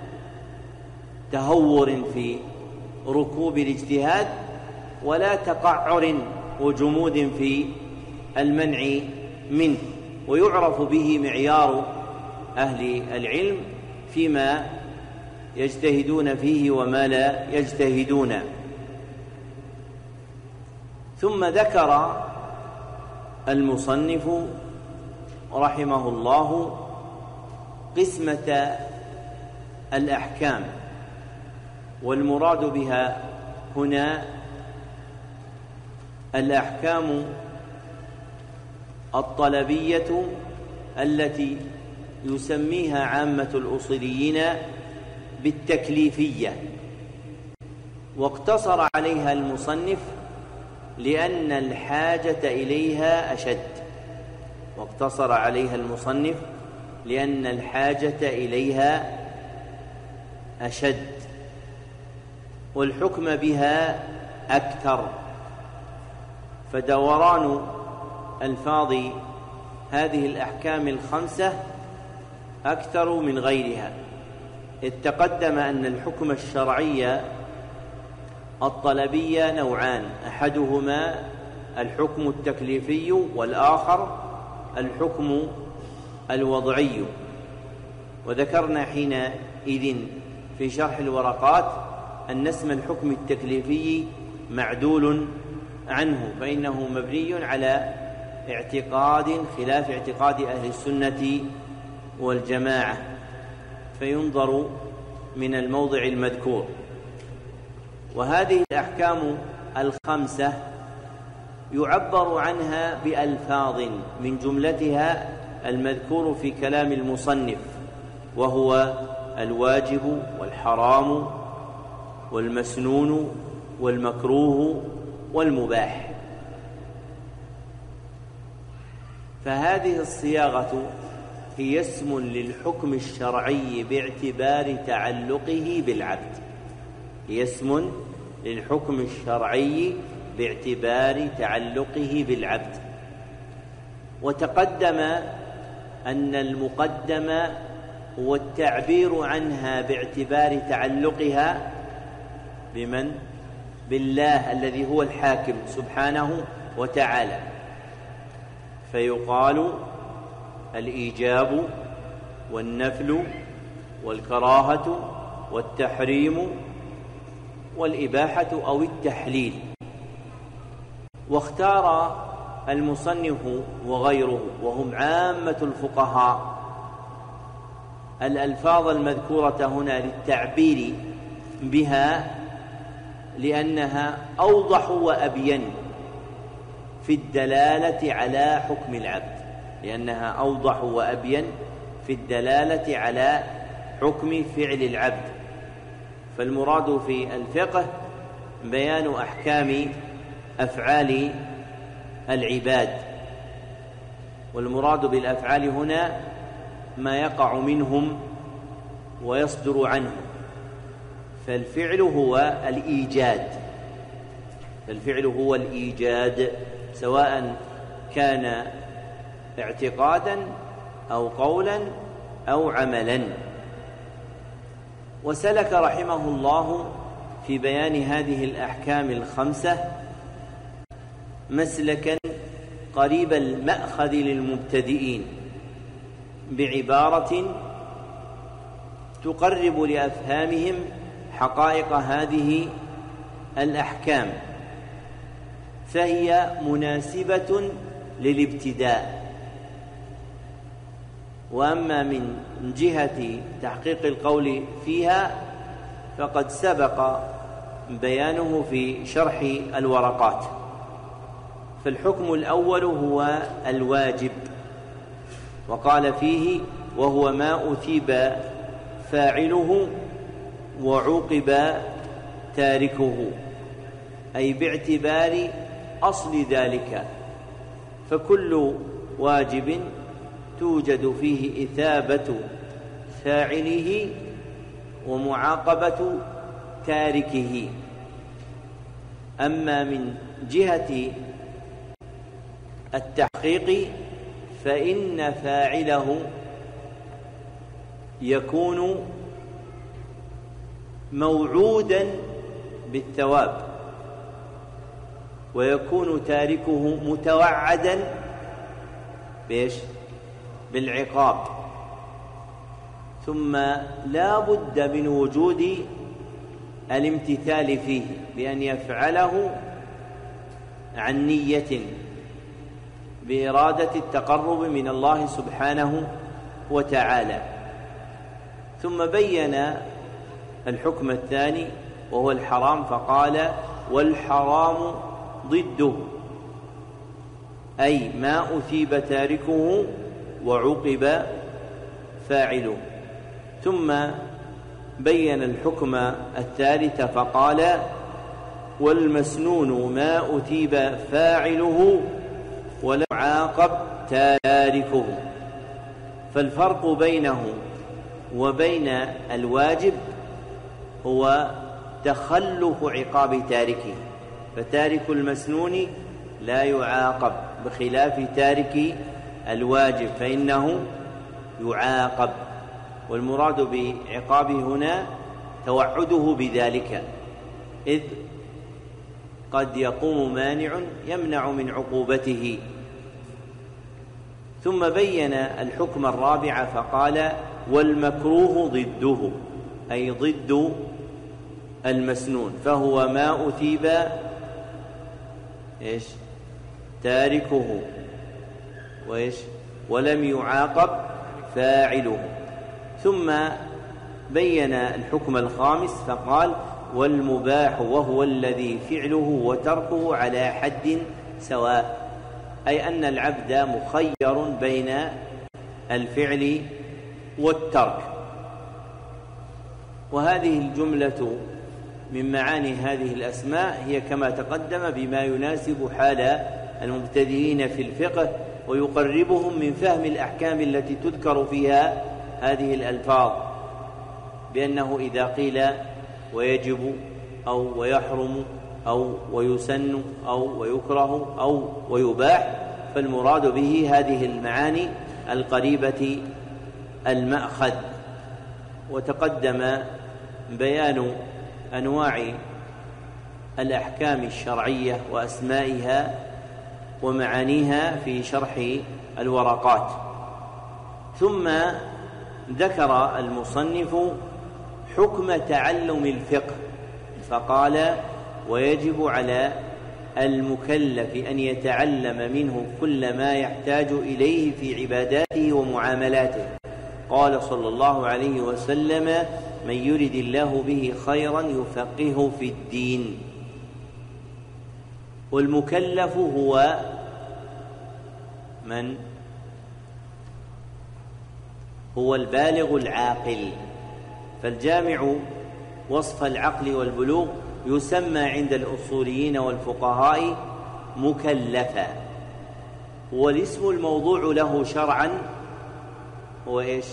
تهور في ركوب الاجتهاد ولا تقعر وجمود في المنع منه، ويعرف به معيار أهل العلم فيما يجتهدون فيه وما لا يجتهدون. ثم ذكر المصنف رحمه الله قسمة الأحكام، والمراد بها هنا الأحكام الطلبية التي يسميها عامة الأصوليين بالتكليفية، واقتصر عليها المصنف لأن الحاجة إليها أشد والحكم بها أكثر، فدوران ألفاظ هذه الأحكام الخمسة أكثر من غيرها. إذ تقدم أن الحكم الشرعي الطلبي نوعان، أحدهما الحكم التكليفي والآخر الحكم الوضعي. وذكرنا حينئذ في شرح الورقات أن اسم الحكم التكليفي معدول عنه، فإنه مبني على اعتقاد خلاف اعتقاد أهل السنة والجماعة، فينظر من الموضع المذكور. وهذه الأحكام الخمسة يعبر عنها بألفاظ من جملتها المذكور في كلام المصنف، وهو الواجب والحرام والمسنون والمكروه والمباح. فهذه الصياغة هي اسم للحكم الشرعي باعتبار تعلقه بالعبد. وتقدم أن المقدم هو التعبير عنها باعتبار تعلقها بمن؟ بالله الذي هو الحاكم سبحانه وتعالى، فيقال الإيجاب والنفل والكراهة والتحريم والإباحة أو التحليل. واختار المصنف وغيره وهم عامة الفقهاء الألفاظ المذكورة هنا للتعبير بها لأنها أوضح وأبين في الدلالة على حكم فعل العبد. فالمراد في الفقه بيان أحكام أفعال العباد، والمراد بالأفعال هنا ما يقع منهم ويصدر عنهم. فالفعل هو الإيجاد سواء كان اعتقادا أو قولا أو عملا. وسلك رحمه الله في بيان هذه الأحكام الخمسة مسلكا قريب المأخذ للمبتدئين بعبارة تقرب لأفهامهم حقائق هذه الأحكام، فهي مناسبة للابتداء. وأما من جهة تحقيق القول فيها فقد سبق بيانه في شرح الورقات. فالحكم الأول هو الواجب، وقال فيه: وهو ما أثيب فاعله وعوقب تاركه، أي باعتبار أصل ذلك. فكل واجب توجد فيه إثابة فاعله ومعاقبة تاركه. أما من جهة التحقيق فإن فاعله يكون موعودا بالثواب، ويكون تاركه متوعدا بالعقاب. ثم لا بد من وجود الامتثال فيه بأن يفعله عن نية بإرادة التقرب من الله سبحانه وتعالى. ثم بين الحكم الثاني وهو الحرام، فقال: والحرام ضده، أي ما أثيب تاركه وعوقب فاعله. ثم بين الحكم الثالث فقال: والمسنون ما أثيب فاعله ولم يعاقب تاركه. فالفرق بينه وبين الواجب هو تخلف عقاب تاركه، فتارك المسنون لا يعاقب، بخلاف تارك الواجب فإنه يعاقب. والمراد بعقابه هنا توعده بذلك، إذ قد يقوم مانع يمنع من عقوبته. ثم بين الحكم الرابع فقال: والمكروه ضده، أي ضد المسنون، فهو ما أثيب تاركه ولم يعاقب فاعله. ثم بين الحكم الخامس فقال: والمباح وهو الذي فعله وتركه على حد سواء، أي أن العبد مخير بين الفعل والترك. وهذه الجملة من معاني هذه الأسماء هي كما تقدم بما يناسب حال المبتدئين في الفقه، ويقربهم من فهم الأحكام التي تذكر فيها هذه الألفاظ، بأنه إذا قيل ويجب أو ويحرم أو ويسن أو ويكره أو ويباح، فالمراد به هذه المعاني القريبة المأخذ. وتقدم بيان أنواع الأحكام الشرعية وأسمائها ومعانيها في شرح الورقات. ثم ذكر المصنف حكم تعلم الفقه فقال: ويجب على المكلف أن يتعلم منه كل ما يحتاج إليه في عباداته ومعاملاته. قال صلى الله عليه وسلم: من يرد الله به خيرا يفقهه في الدين. والمكلف هو من؟ هو البالغ العاقل. فالجامع وصف العقل والبلوغ يسمى عند الأصوليين والفقهاء مكلفا. والاسم الموضوع له شرعا هو إيش؟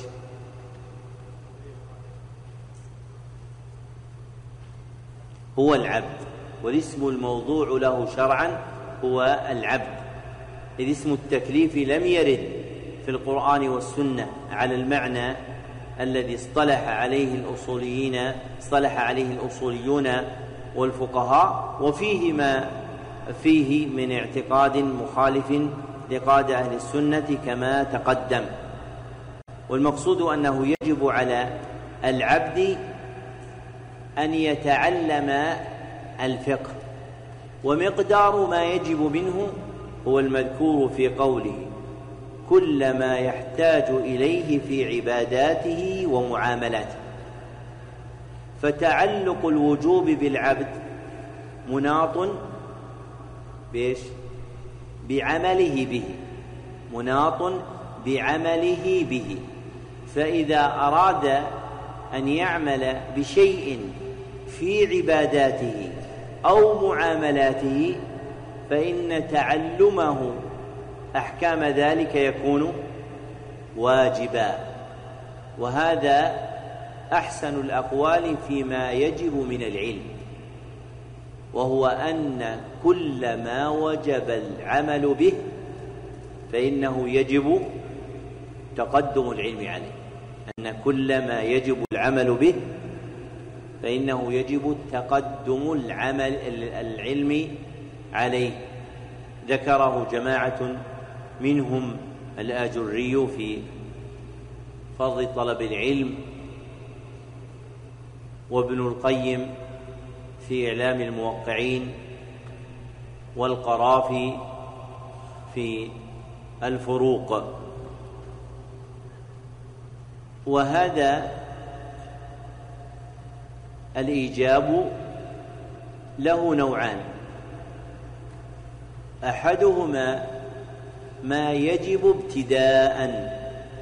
هو العبد. والاسم الموضوع له شرعا هو العبد، إذ اسم التكليف لم يرد في القرآن والسنة على المعنى الذي اصطلح عليه الأصوليون والفقهاء، وفيه ما فيه من اعتقاد مخالف لقادة أهل السنة كما تقدم. والمقصود أنه يجب على العبد أن يتعلم الفقه، ومقدار ما يجب منه هو المذكور في قوله كل ما يحتاج إليه في عباداته ومعاملاته. فتعلق الوجوب بالعبد مناط بعمله به، مناط بعمله به. فإذا أراد أن يعمل بشيء في عباداته أو معاملاته فإن تعلمه أحكام ذلك يكون واجبا. وهذا أحسن الأقوال فيما يجب من العلم، وهو أن كل ما وجب العمل به فإنه يجب تقدم العلم عليه، أن كل ما يجب العمل به فإنه يجب تقدم العلم عليه. ذكره جماعة منهم الآجري في فضل طلب العلم، وابن القيم في إعلام الموقعين، والقرافي في الفروق. وهذا الإيجاب له نوعان: أحدهما ما يجب ابتداءً،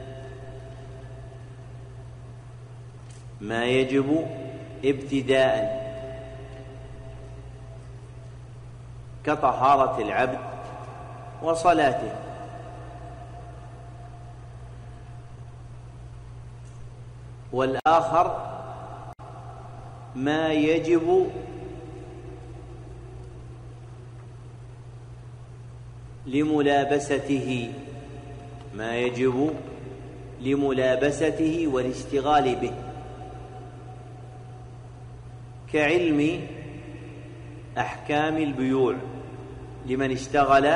ما يجب ابتداءً كطهارة العبد وصلاته. والآخر ما يجب لملابسته، ما يجب لملابسته والاشتغال به، كعلم أحكام البيوع لمن اشتغل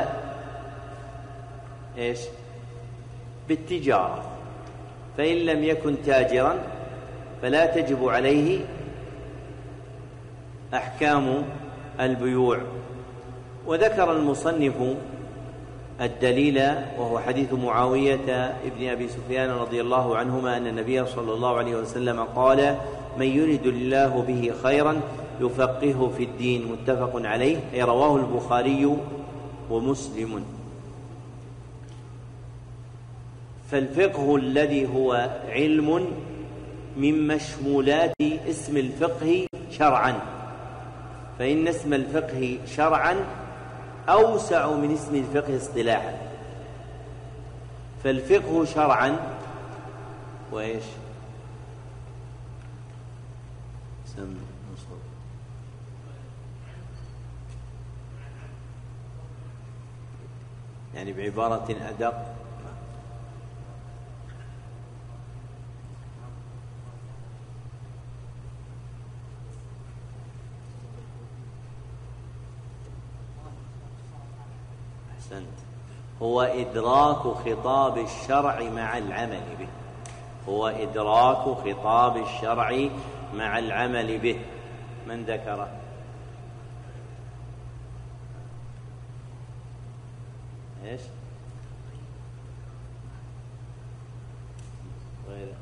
بالتجارة. فإن لم يكن تاجرا فلا تجب عليه أحكام البيوع. وذكر المصنف الدليل وهو حديث معاوية ابن أبي سفيان رضي الله عنهما أن النبي صلى الله عليه وسلم قال: من يرد الله به خيرا يفقهه في الدين، متفق عليه، أي رواه البخاري ومسلم. فالفقه الذي هو علم من مشمولات اسم الفقه شرعا، فإن اسم الفقه شرعا أوسع من اسم الفقه اصطلاحا. فالفقه شرعا يعني بعبارة أدق هو إدراك خطاب الشرع مع العمل به، هو إدراك خطاب الشرع مع العمل به. من ذكره؟ إيش؟ غيره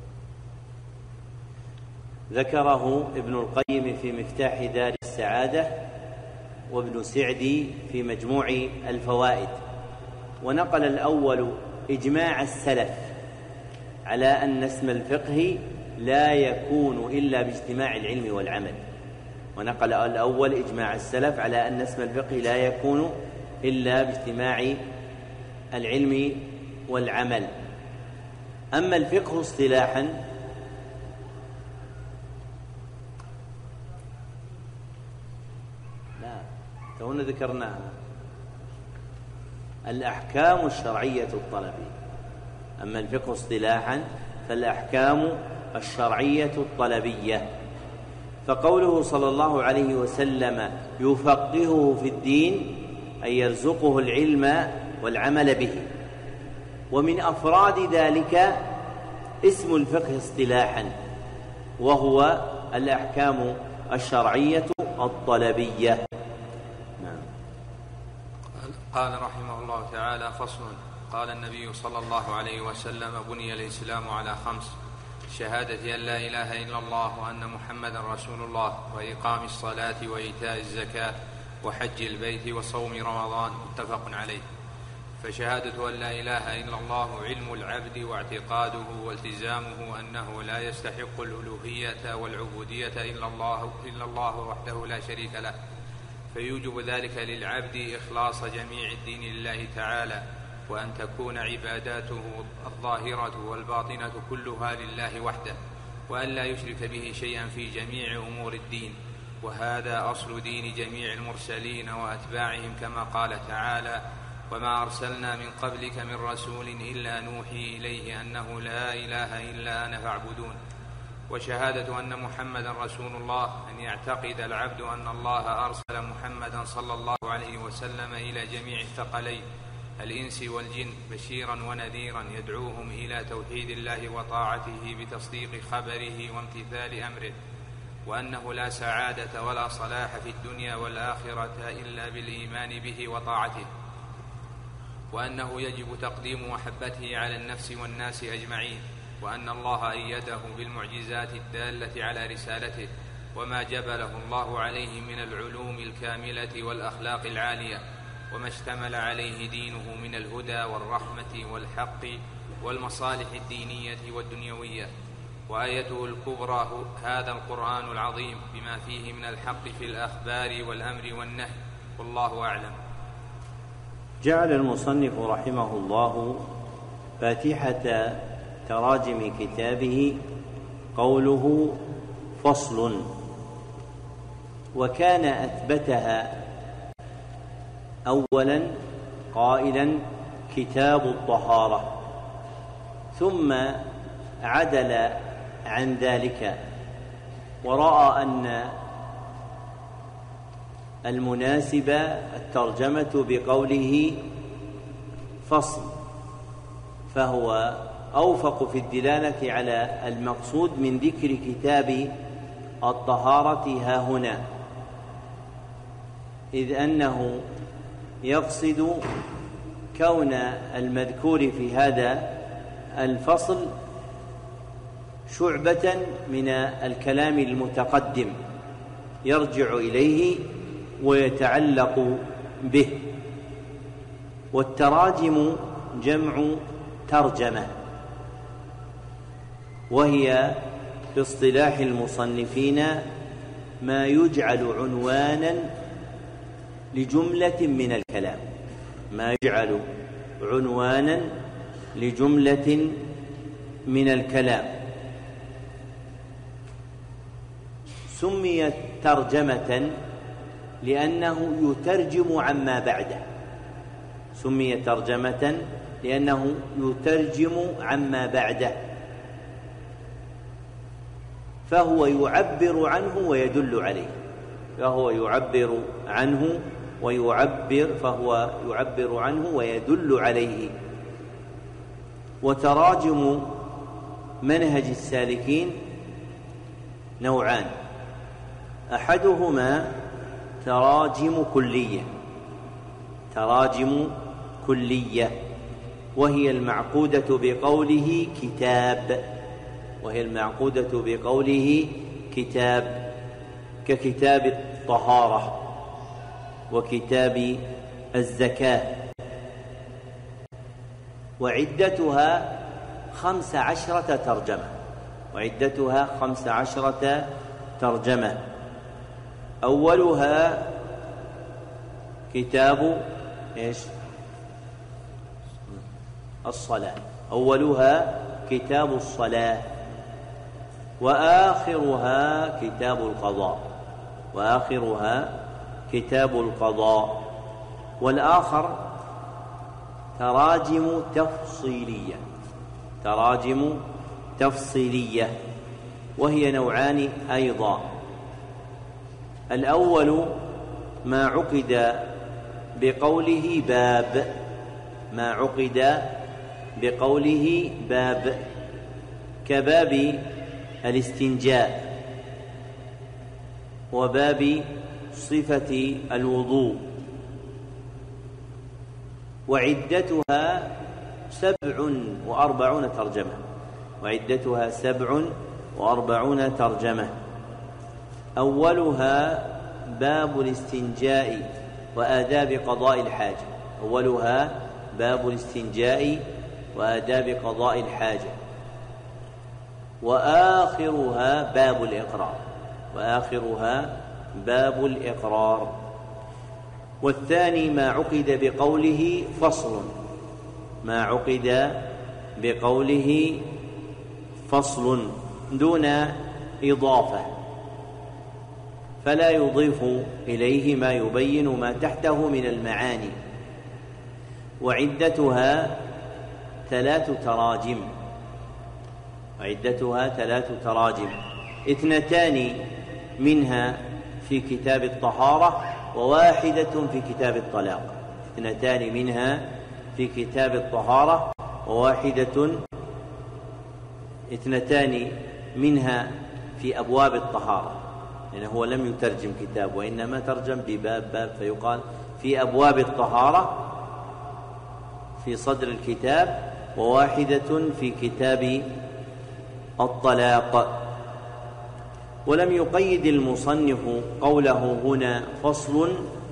ذكره ابن القيم في مفتاح دار السعادة، وابن سعدي في مجموع الفوائد. ونقل الأول إجماع السلف على أن اسم الفقه لا يكون إلا باجتماع العلم والعمل. ونقل الأول إجماع السلف على أن اسم الفقه لا يكون إلا باجتماع العلم والعمل. أما الفقه اصطلاحا لا تونا ذكرناها، الأحكام الشرعية الطلبية. أما الفقه اصطلاحا فالأحكام الشرعية الطلبية. فقوله صلى الله عليه وسلم يفقهه في الدين أي يرزقه العلم والعمل به. ومن أفراد ذلك اسم الفقه اصطلاحا، وهو الأحكام الشرعية الطلبية. قال رحمه الله تعالى: فصل. قال النبي صلى الله عليه وسلم: بني الإسلام على 5: شهادة أن لا إله إلا الله وأن محمدا رسول الله، وإقام الصلاة وإيتاء الزكاة وحج البيت وصوم رمضان. متفق عليه. فشهادة أن لا إله إلا الله علم العبد واعتقاده والتزامه أنه لا يستحق الألوهية والعبودية إلا الله وحده لا شريك له، فيوجب ذلك للعبد إخلاص جميع الدين لله تعالى، وأن تكون عباداته الظاهرة والباطنة كلها لله وحده، وأن لا يشرك به شيئا في جميع أمور الدين. وهذا أصل دين جميع المرسلين وأتباعهم، كما قال تعالى: وما أرسلنا من قبلك من رسول إلا نوحي إليه أنه لا إله إلا أنا فاعبدون. وشهادة أن محمدا رسول الله أن يعتقد العبد أن الله أرسل محمدا صلى الله عليه وسلم إلى جميع الثقلين الإنس والجن بشيرا ونذيرا، يدعوهم إلى توحيد الله وطاعته بتصديق خبره وامتثال أمره، وأنه لا سعادة ولا صلاح في الدنيا والآخرة إلا بالإيمان به وطاعته، وأنه يجب تقديم محبته على النفس والناس أجمعين، وأن الله أيده بالمعجزات الدالة على رسالته وما جبله الله عليه من العلوم الكاملة والأخلاق العالية، وما اشتمل عليه دينه من الهدى والرحمة والحق والمصالح الدينية والدنيوية. وآيته الكبرى هذا القرآن العظيم بما فيه من الحق في الأخبار والأمر والنهي، والله أعلم. جعل المصنف رحمه الله فاتحة تراجم كتابه قوله: فصل. وكان أثبتها أولا قائلا: كتاب الطهارة، ثم عدل عن ذلك ورأى أن المناسب الترجمة بقوله فصل، فهو أوفق في الدلالة على المقصود من ذكر كتاب الطهارة هاهنا، إذ أنه يقصد كون المذكور في هذا الفصل شعبة من الكلام المتقدم يرجع إليه ويتعلق به. والتراجم جمع ترجمة، وهي باصطلاح المصنفين ما يجعل عنوانا لجملة من الكلام، ما يجعل عنوانا لجملة من الكلام. سميت ترجمة لأنه يترجم عما بعده، سمي ترجمة لأنه يترجم عما بعده، فهو يعبر عنه ويدل عليه، فهو يعبر عنه ويدل عليه. وتراجم منهج السالكين نوعان: أحدهما تراجم كلية، وهي المعقودة بقوله كتاب، ككتاب الطهارة وكتاب الزكاة. وعدتها 15 ترجمة. أولها كتاب الصلاة، وآخرها كتاب القضاء. والآخر تراجم تفصيلية، وهي نوعان أيضا: الأول ما عقد بقوله باب، ما عقد بقوله باب، كباب الاستنجاء وباب صفة الوضوء. وعدتها 47 ترجمة، وعدتها 47 ترجمة. أولها باب الاستنجاء وآداب قضاء الحاجة، أولها باب الاستنجاء وآداب قضاء الحاجة. وآخرها باب الإقرار، وآخرها باب الإقرار. والثاني ما عقد بقوله فصل، ما عقد بقوله فصل دون إضافة، فلا يضيف إليه ما يبين ما تحته من المعاني. وعدتها 3 تراجم، وعدتها 3 تراجم، 2 منها في كتاب الطهارة و1 في كتاب الطلاق. 2 منها في كتاب الطهارة و2 منها في أبواب الطهارة، لأنه هو لم يترجم كتاب وإنما ترجم بباب، فيقال في أبواب الطهارة في صدر الكتاب، و1 في كتاب الطلاق. ولم يقيد المصنف قوله هنا فصل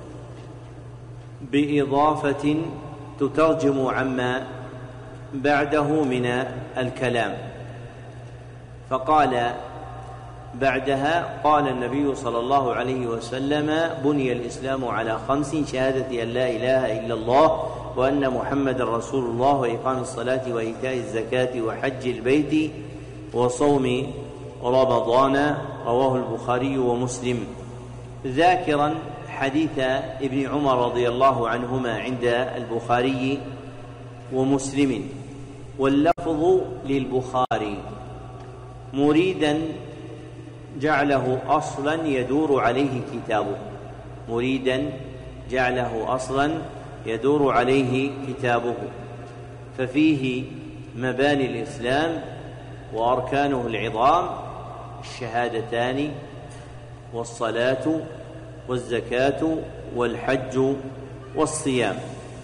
بإضافة تترجم عما بعده من الكلام، فقال بعدها قال النبي صلى الله عليه وسلم: بني الإسلام على 5: شهادة أن لا إله إلا الله وأن محمد رسول الله، وإقام الصلاة وإيتاء الزكاة وحج البيت وصوم رمضان. رواه البخاري ومسلم، ذاكرا حديث ابن عمر رضي الله عنهما عند البخاري ومسلم، واللفظ للبخاري، مريدا جعله أصلا يدور عليه كتابه، مريدا جعله أصلا يدور عليه كتابه. ففيه مباني الإسلام وأركانه العظام: الشهادتان والصلاة والزكاة والحج والصيام.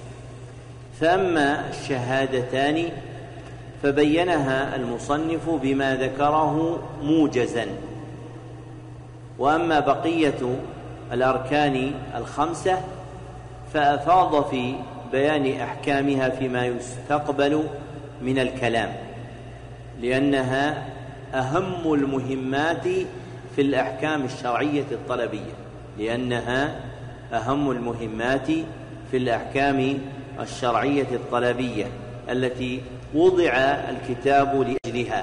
فأما الشهادتان فبينها المصنف بما ذكره موجزا، وأما بقية الأركان 5 فأفاض في بيان أحكامها فيما يستقبل من الكلام، لأنها أهم المهمات في الأحكام الشرعية الطلبية، لأنها أهم المهمات في الأحكام الشرعية الطلبية التي وضع الكتاب لأجلها.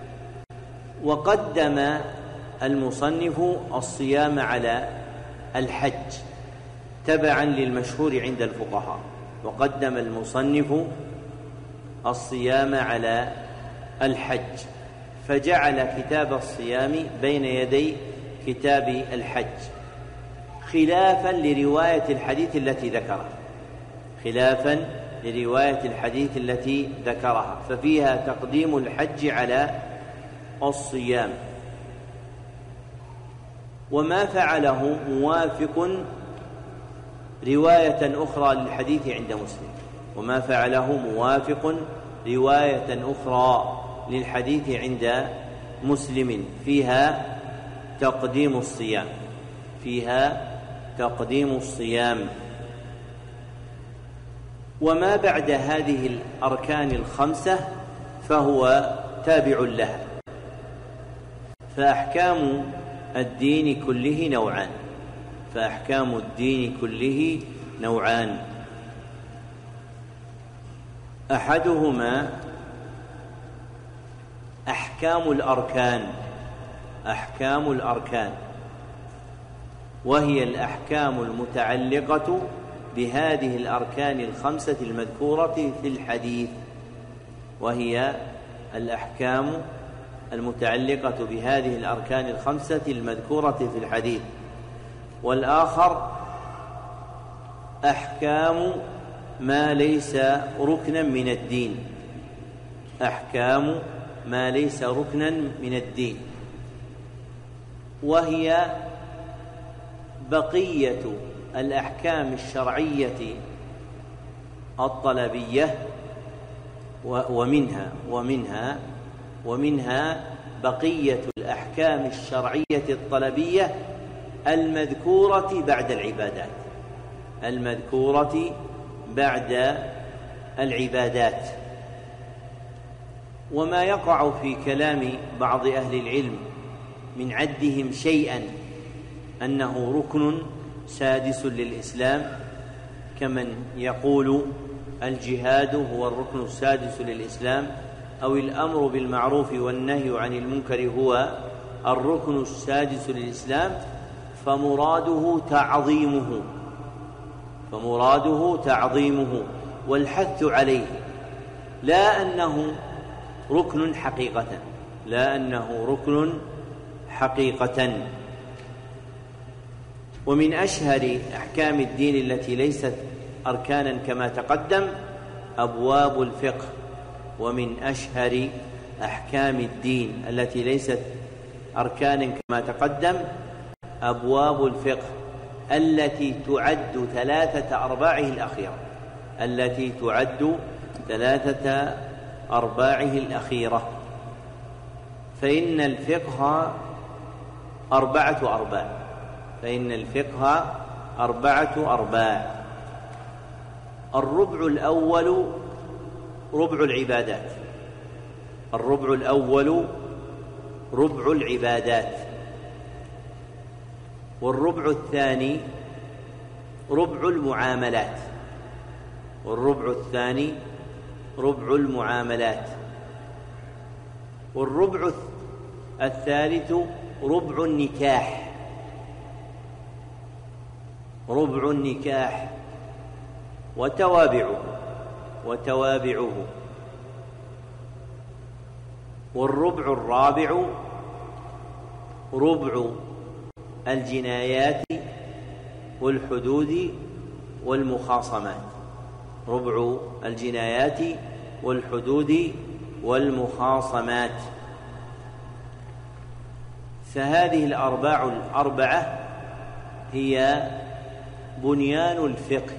وقدم المصنف الصيام على الحج تبعا للمشهور عند الفقهاء، وقدم المصنف الصيام على الحج، فجعل كتاب الصيام بين يدي كتاب الحج، خلافا لرواية الحديث التي ذكرها، خلافا لرواية الحديث التي ذكرها، ففيها تقديم الحج على الصيام. وما فعله موافق رواية أخرى للحديث عند مسلم، وما فعله موافق رواية أخرى للحديث عند مسلم فيها تقديم الصيام، فيها تقديم الصيام. وما بعد هذه الأركان 5 فهو تابع لها. فأحكام الدين كله نوعان، فأحكام الدين كله نوعان: أحدهما أحكام الأركان، أحكام الأركان، وهي الأحكام المتعلقة بهذه الأركان 5 المذكورة في الحديث، وهي الأحكام المتعلقة بهذه الأركان 5 المذكورة في الحديث. والآخر أحكام ما ليس ركنا من الدين، أحكام ما ليس ركنا من الدين، وهي بقية الأحكام الشرعية الطلبية، ومنها بقية الأحكام الشرعية الطلبية المذكورة بعد العبادات. وما يقع في كلام بعض أهل العلم من عدهم شيئا أنه ركن سادس للإسلام، كمن يقول الجهاد هو الركن السادس للإسلام، أو الأمر بالمعروف والنهي عن المنكر هو الركن السادس للإسلام، فمراده تعظيمه والحث عليه، لا أنه ركن حقيقة. ومن أشهر أحكام الدين التي ليست أركانا كما تقدم أبواب الفقه. ومن أشهر أحكام الدين التي ليست أركانا كما تقدم أبواب الفقه التي تعد 3/4 الأخيرة. فإن الفقه 4 أرباع. الربع الأول ربع العبادات، والربع الثاني ربع المعاملات، والربع الثالث ربع النكاح وتوابعه، والربع الرابع ربع الجنايات والحدود والمخاصمات. فهذه الأربعة هي بنيان الفقه.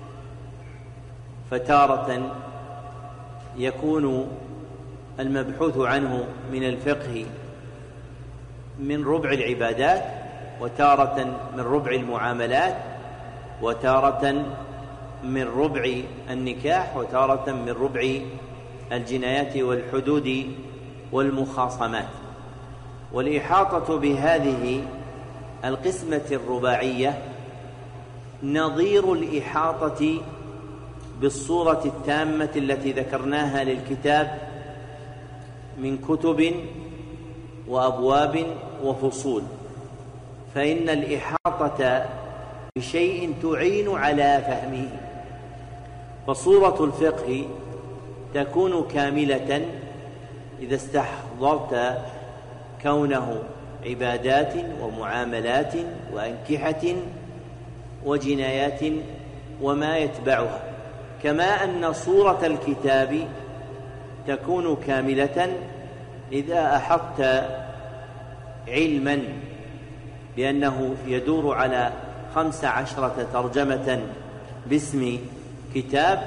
فتارة يكون المبحوث عنه من الفقه من ربع العبادات، وتارة من ربع المعاملات، وتارة من ربع النكاح، وتارة من ربع الجنايات والحدود والمخاصمات. والإحاطة بهذه القسمة الرباعية نظير الإحاطة بالصورة التامة التي ذكرناها للكتاب من كتب وأبواب وفصول. فإن الإحاطة بشيء تعين على فهمه، فصورة الفقه تكون كاملة إذا استحضرت كونه عبادات ومعاملات وأنكحة وجنايات وما يتبعها، كما أن صورة الكتاب تكون كاملة إذا أحطت علما بأنه يدور على 15 ترجمة باسم كتاب،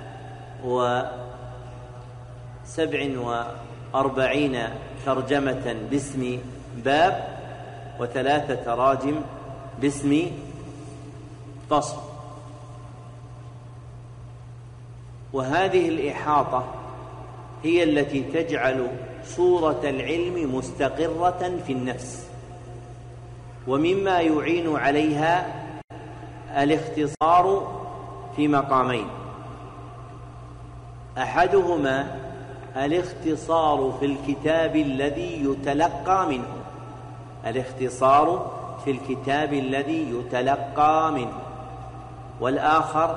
و47 ترجمة باسم باب، و3 تراجم باسم فصل. وهذه الإحاطة هي التي تجعل صورة العلم مستقرة في النفس. ومما يعين عليها الاختصار في مقامين: أحدهما الاختصار في الكتاب الذي يتلقى منه، والآخر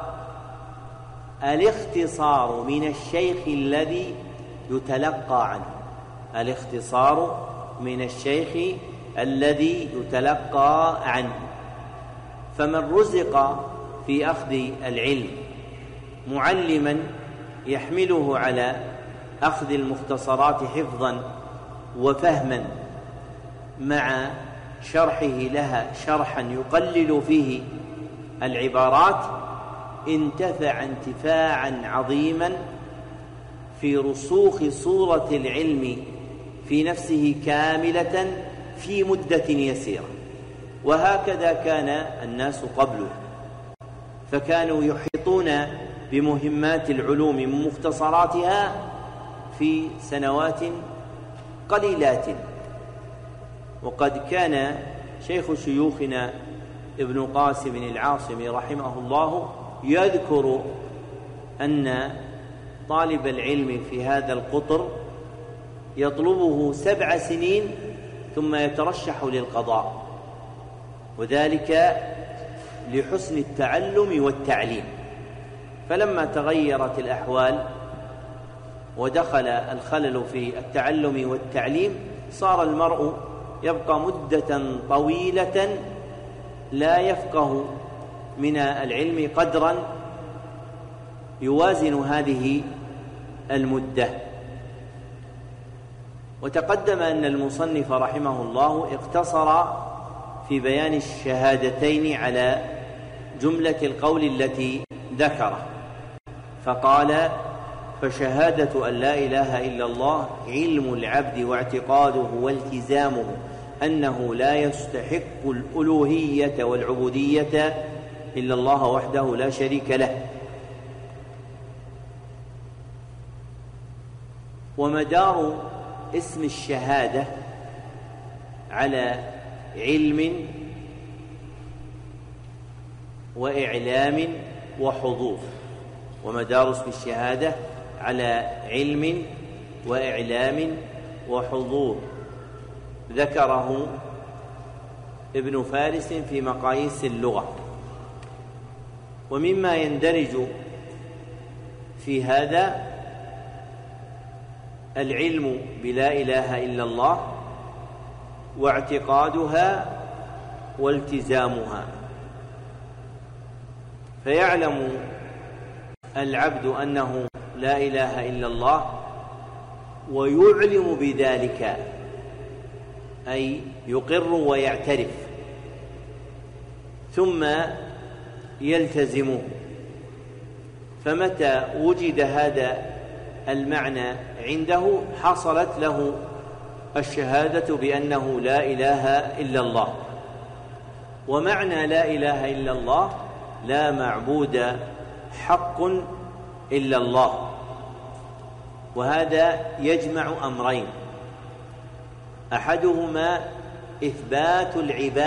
الاختصار من الشيخ الذي يتلقى عنه. فمن رزق في أخذ العلم معلما يحمله على أخذ المختصرات حفظا وفهما مع شرحه لها شرحا يقلل فيه العبارات، انتفع انتفاعا عظيما في رسوخ صورة العلم في نفسه كاملة في مدة يسيرة. وهكذا كان الناس قبله، فكانوا يحيطون بمهمات العلوم من مختصراتها في سنوات قليلات. وقد كان شيخ شيوخنا ابن قاسم العاصمي رحمه الله يذكر أن طالب العلم في هذا القطر يطلبه 7 سنين ثم يترشح للقضاء، وذلك لحسن التعلم والتعليم. فلما تغيرت الأحوال ودخل الخلل في التعلم والتعليم صار المرء يبقى مدة طويلة لا يفقه من العلم قدرا يوازن هذه المدة. وتقدم أن المصنف رحمه الله اقتصر في بيان الشهادتين على جملة القول التي ذكره، فقال: فشهادة أن لا إله إلا الله علم العبد واعتقاده والتزامه أنه لا يستحق الألوهية والعبودية إلا الله وحده لا شريك له. ومدار اسم الشهادة على علم وإعلام وحضور، ومدار اسم الشهادة على علم وإعلام وحضور، ذكره ابن فارس في مقاييس اللغة. ومما يندرج في هذا العلم بلا إله إلا الله واعتقادها والتزامها، فيعلم العبد أنه لا إله إلا الله ويعلم بذلك، أي يقر ويعترف، ثم يلتزمه. فمتى وجد هذا المعنى عنده حصلت له الشهادة بأنه لا إله إلا الله. ومعنى لا إله إلا الله لا معبود حق إلا الله، وهذا يجمع أمرين: أحدهما إثبات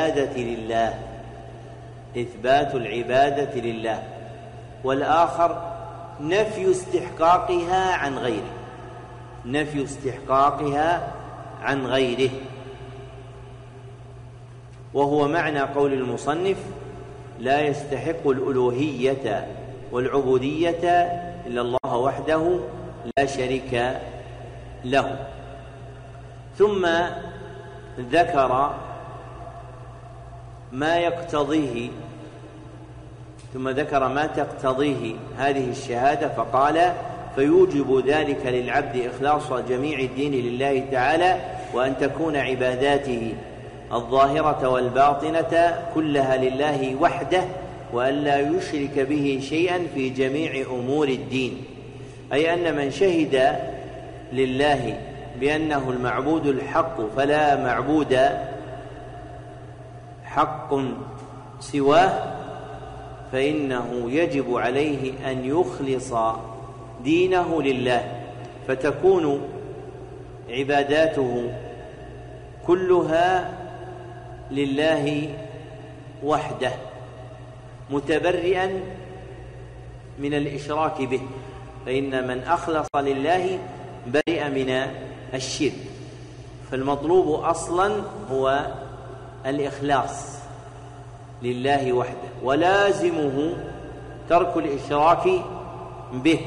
العبادة لله، والآخر نفي استحقاقها عن غيره، وهو معنى قول المصنف: لا يستحق الألوهية والعبودية إلا الله وحده لا شريك له. ثم ذكر ما تقتضيه هذه الشهادة، فقال: فيوجب ذلك للعبد إخلاص جميع الدين لله تعالى، وأن تكون عباداته الظاهرة والباطنة كلها لله وحده، وأن لا يشرك به شيئا في جميع أمور الدين. أي أن من شهد لله بأنه المعبود الحق فلا معبود حق سواه، فإنه يجب عليه أن يخلص دينه لله، فتكون عباداته كلها لله وحده، متبرئا من الإشراك به، فإن من أخلص لله برئ من الشرك. فالمطلوب أصلا هو الإخلاص لله وحده، ولازمه ترك الإشراك به.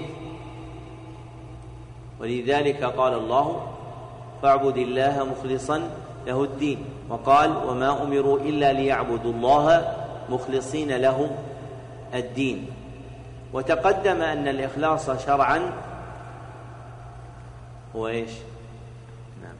ولذلك قال الله: فاعبد الله مخلصا له الدين، وقال: وما أمروا إلا ليعبدوا الله مخلصين له الدين. وتقدم أن الإخلاص شرعا هو إيش؟ نعم.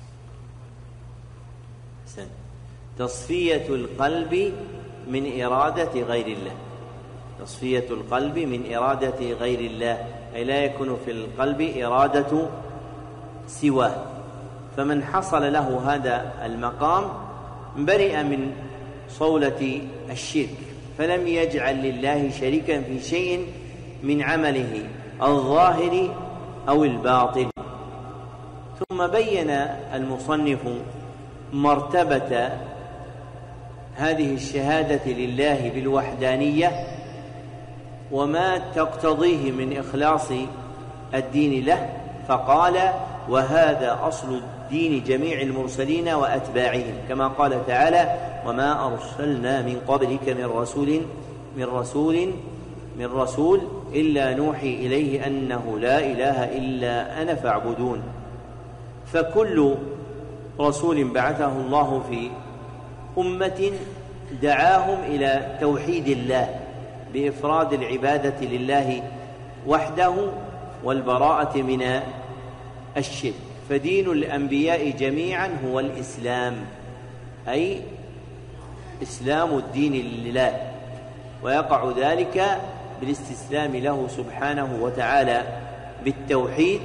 تصفية القلب من إرادة غير الله. تصفية القلب من إرادة غير الله، أي لا يكون في القلب إرادة سواه. فمن حصل له هذا المقام برئ من صولة الشرك، فلم يجعل لله شريكا في شيء من عمله الظاهر أو الباطن. ثم بين المصنف مرتبة هذه الشهادة لله بالوحدانية وما تقتضيه من إخلاص الدين له، فقال: وهذا أصل الدين جميع المرسلين وأتباعهم، كما قال تعالى: وما أرسلنا من قبلك من رسول إلا نوحي إليه أنه لا إله إلا أنا فاعبدون. فكل رسول بعثه الله في أمة دعاهم إلى توحيد الله بإفراد العبادة لله وحده والبراءة من الشرك. فدين الأنبياء جميعا هو الإسلام، أي إسلام الدين لله، ويقع ذلك بالاستسلام له سبحانه وتعالى بالتوحيد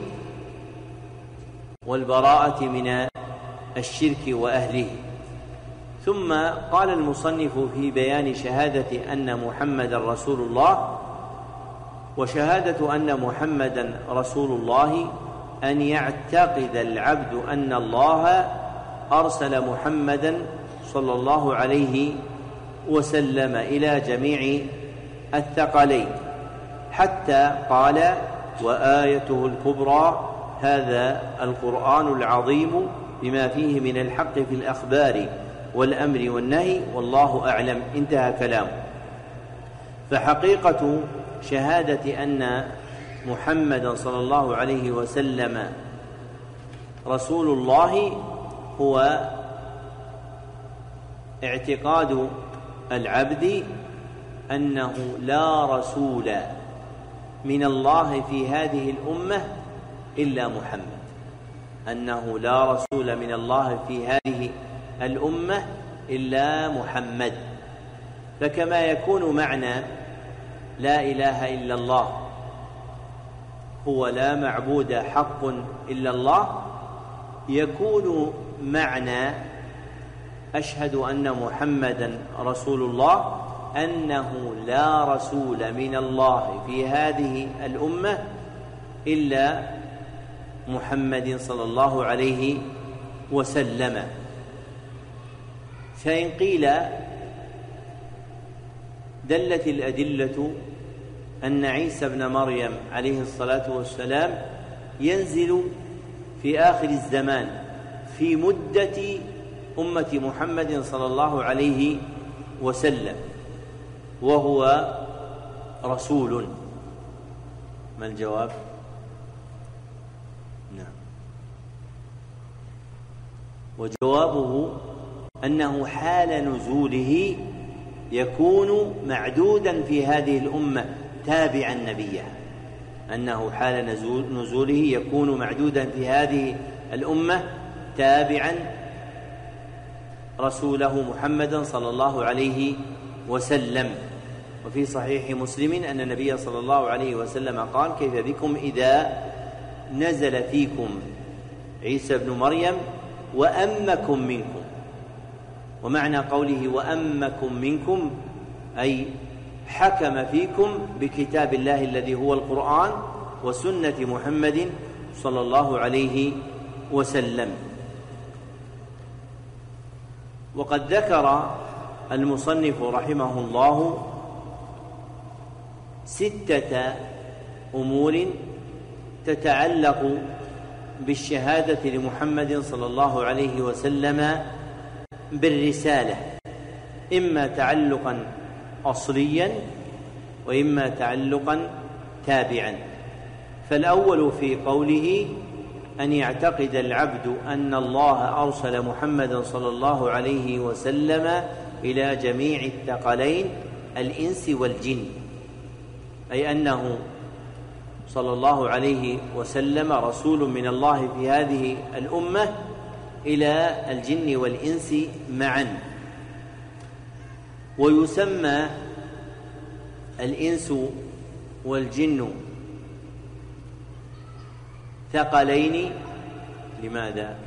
والبراءة من الشرك وأهله. ثم قال المصنف في بيان شهادة أن محمدا رسول الله: وشهادة أن محمدا رسول الله أن يعتقد العبد أن الله أرسل محمدا صلى الله عليه وسلم إلى جميع الثقلين، حتى قال: وآيته الكبرى هذا القرآن العظيم بما فيه من الحق في الأخبار والأمر والنهي والله أعلم. انتهى كلامه. فحقيقة شهادة أن محمدا صلى الله عليه وسلم رسول الله هو اعتقاد العبد أنه لا رسول من الله في هذه الأمة إلا محمد، أنه لا رسول من الله في هذه الأمة إلا محمد. فكما يكون معنى لا إله إلا الله هو لا معبود حق إلا الله، يكون معنى أشهد أن محمدا رسول الله أنه لا رسول من الله في هذه الأمة إلا محمد صلى الله عليه وسلم. فإن قيل دلت الأدلة أن عيسى ابن مريم عليه الصلاة والسلام ينزل في آخر الزمان في مدة أمة محمد صلى الله عليه وسلم وهو رسول، ما الجواب؟ نعم. وجوابه أنه حال نزوله يكون معدودا في هذه الأمة تابعا نبيها، أنه حال نزوله يكون معدودا في هذه الأمة تابعا رسوله محمدا صلى الله عليه وسلم. وفي صحيح مسلم أن النبي صلى الله عليه وسلم قال: كيف بكم إذا نزل فيكم عيسى بن مريم وأمكم منكم. ومعنى قوله وأمكم منكم أي حكم فيكم بكتاب الله الذي هو القرآن وسنة محمد صلى الله عليه وسلم. وقد ذكر المصنف رحمه الله 6 أمور تتعلق بالشهادة لمحمد صلى الله عليه وسلم بالرسالة، إما تعلقا أصليا وإما تعلقا تابعا. فالأول في قوله أن يعتقد العبد أن الله أرسل محمدا صلى الله عليه وسلم إلى جميع الثقلين الإنس والجن. أي أنه صلى الله عليه وسلم رسول من الله في هذه الأمة إلى الجن والإنس معا. ويسمى الإنس والجن ثقلين. لماذا؟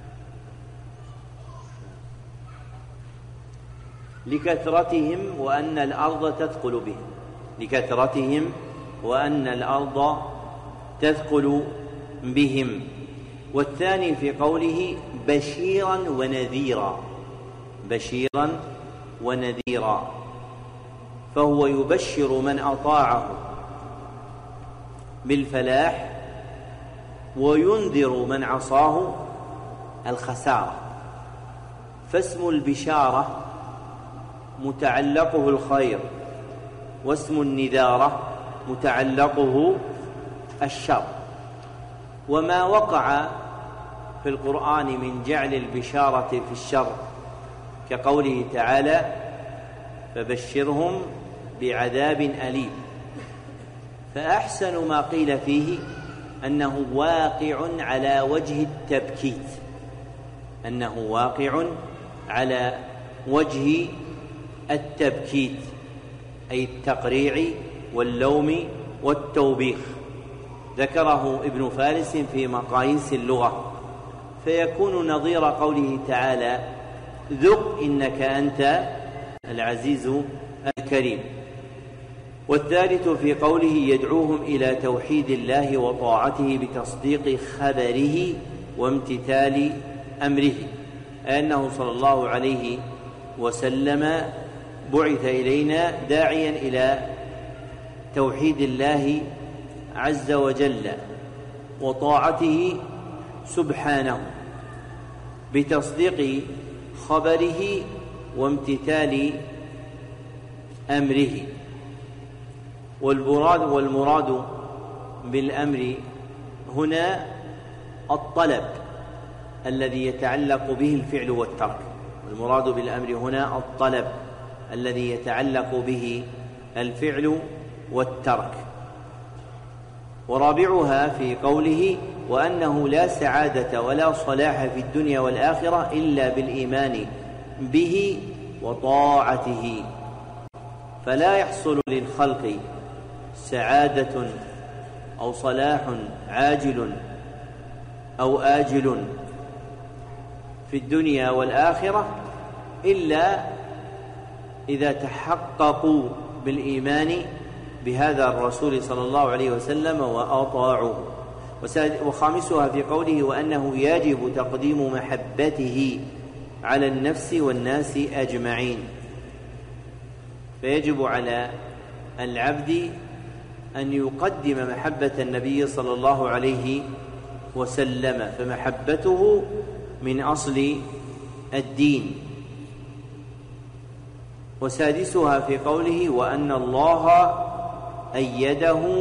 لكثرتهم وأن الأرض تثقل بهم، لكثرتهم وأن الأرض تثقل بهم. والثاني في قوله بشيرا ونذيرا، بشيرا ونذيرا، فهو يبشر من أطاعه بالفلاح وينذر من عصاه الخسارة. فاسم البشارة متعلقه الخير، واسم النذارة متعلقه الشر. وما وقع في القرآن من جعل البشارة في الشر كقوله تعالى فبشرهم بعذاب أليم، فأحسن ما قيل فيه أنه واقع على وجه التبكيت، أنه واقع على وجه التبكيت، أي التقريع واللوم والتوبيخ. ذكره ابن فارس في مقاييس اللغة، فيكون نظير قوله تعالى ذق إنك أنت العزيز الكريم. والثالث في قوله يدعوهم إلى توحيد الله وطاعته بتصديق خبره وامتثال أمره، أنه صلى الله عليه وسلم بعث إلينا داعيا إلى توحيد الله عز وجل وطاعته سبحانه بتصديق خبره وامتثال أمره. والمراد بالأمر هنا الطلب الذي يتعلق به الفعل والترك، المراد بالأمر هنا الطلب الذي يتعلق به الفعل والترك. ورابعها في قوله وأنه لا سعادة ولا صلاح في الدنيا والآخرة إلا بالإيمان به وطاعته، فلا يحصل للخلق سعادة أو صلاح عاجل أو آجل في الدنيا والآخرة إلا إذا تحققوا بالإيمان بهذا الرسول صلى الله عليه وسلم وأطاعوه. وخامسها في قوله وأنه يجب تقديم محبته على النفس والناس أجمعين، فيجب على العبد أن يقدم محبة النبي صلى الله عليه وسلم، فمحبته من أصل الدين. وسادسها في قوله وأن الله أيده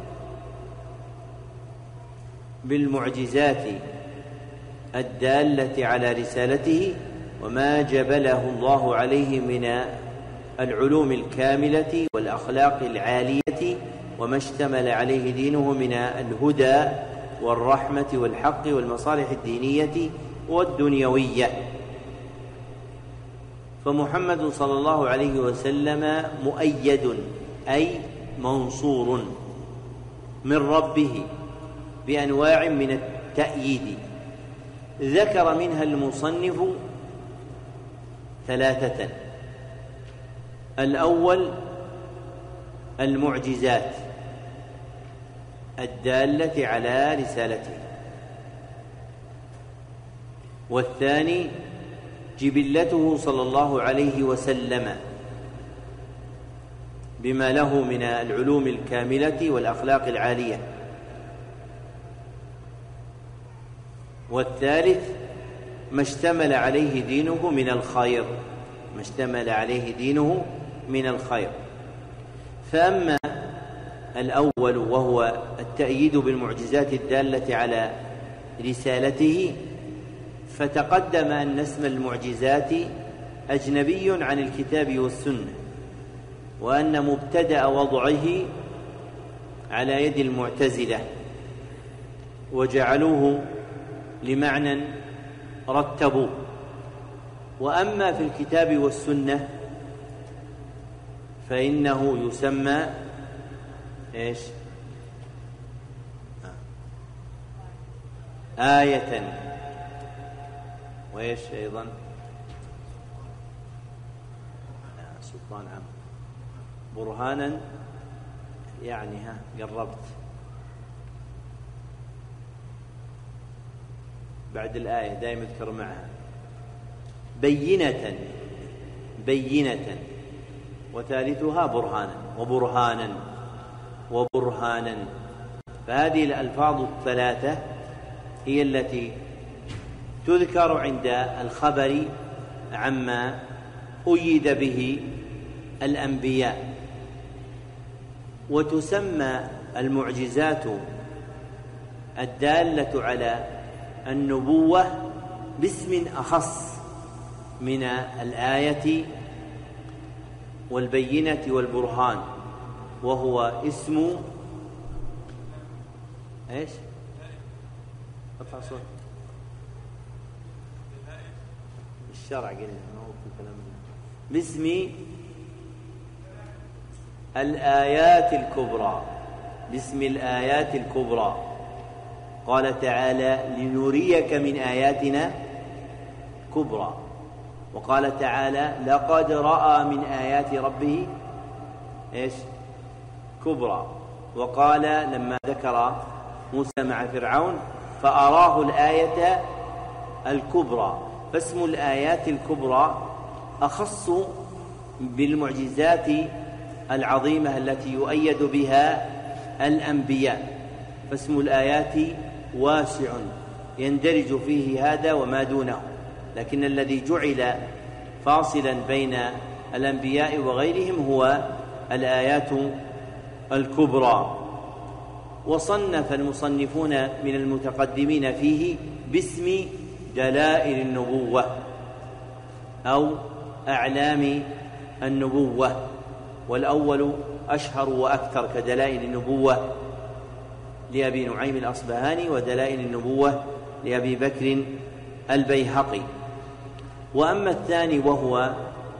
بالمعجزات الدالة على رسالته وما جبله الله عليه من العلوم الكاملة والأخلاق العالية وما اشتمل عليه دينه من الهدى والرحمة والحق والمصالح الدينية والدنيوية. فمحمد صلى الله عليه وسلم مؤيد أي منصور من ربه بأنواع من التأييد، ذكر منها المصنف ثلاثة. الأول المعجزات الدالة على رسالته، والثاني جبلته صلى الله عليه وسلم بما له من العلوم الكاملة والأخلاق العالية، والثالث ما اشتمل عليه دينه من الخير، ما اشتمل عليه دينه من الخير. فأما الأول وهو التأييد بالمعجزات الدالة على رسالته، فتقدم أن اسم المعجزات أجنبي عن الكتاب والسنة، وأن مبتدأ وضعه على يد المعتزلة وجعلوه لمعنى رتبوه. وأما في الكتاب والسنة فإنه يسمى إيش؟ آية، وإيش أيضا؟ سلطان عام، برهانا، يعني قربت بعد الآية دائما اذكر معها بينة، وثالثها برهانا وبرهانا. فهذه الألفاظ الثلاثة هي التي تذكر عند الخبر عما أيد به الأنبياء. وتسمى المعجزات الدالة على النبوة باسم أخص من الآية والبينة والبرهان، وهو اسم ايش؟ ارفع صوت الشرع قلنا ما هو في كلام باسم الآيات الكبرى، باسم الآيات الكبرى. قال تعالى لنريك من آياتنا كبرى، وقال تعالى لقد رأى من آيات ربه ايش؟ كبرى. وقال لما ذكر موسى مع فرعون فأراه الآية الكبرى. فاسم الآيات الكبرى أخص بالمعجزات العظيمة التي يؤيد بها الأنبياء، فاسم الآيات واسع يندرج فيه هذا وما دونه، لكن الذي جعل فاصلا بين الأنبياء وغيرهم هو الآيات الكبرى. وصنف المصنفون من المتقدمين فيه باسم دلائل النبوة أو أعلام النبوة، والأول أشهر وأكثر كدلائل النبوة لأبي نعيم الأصبهاني، ودلائل النبوة لأبي بكر البيهقي. وأما الثاني وهو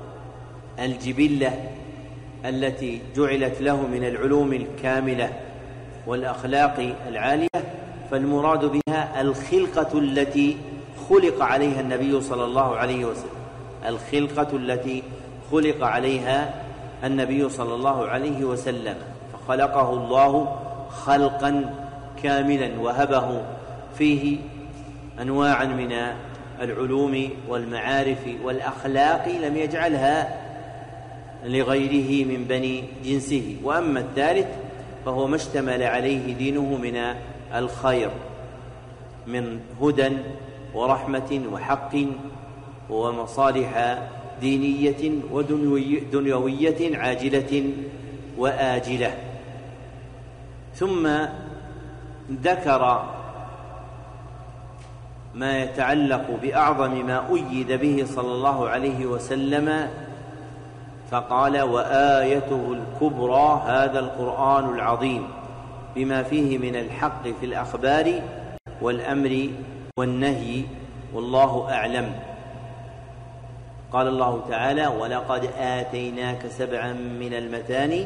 الجبلة التي جعلت له من العلوم الكاملة والأخلاق العالية، فالمراد بها الخلقة التي خلق عليها النبي صلى الله عليه وسلم، الخلقة التي خلق عليها النبي صلى الله عليه وسلم، فخلقه الله خلقا كاملا وهبه فيه أنواعا من العلوم والمعارف والأخلاق لم يجعلها لغيره من بني جنسه. وأما الثالث فهو ما اشتمل عليه دينه من الخير من هدى ورحمة وحق ومصالح دينية ودنيوية عاجلة وآجلة. ثم ذكر ما يتعلق بأعظم ما أيد به صلى الله عليه وسلم فقال وآيته الكبرى هذا القرآن العظيم بما فيه من الحق في الأخبار والأمر والنهي والله أعلم. قال الله تعالى ولقد آتيناك سبعا من المثاني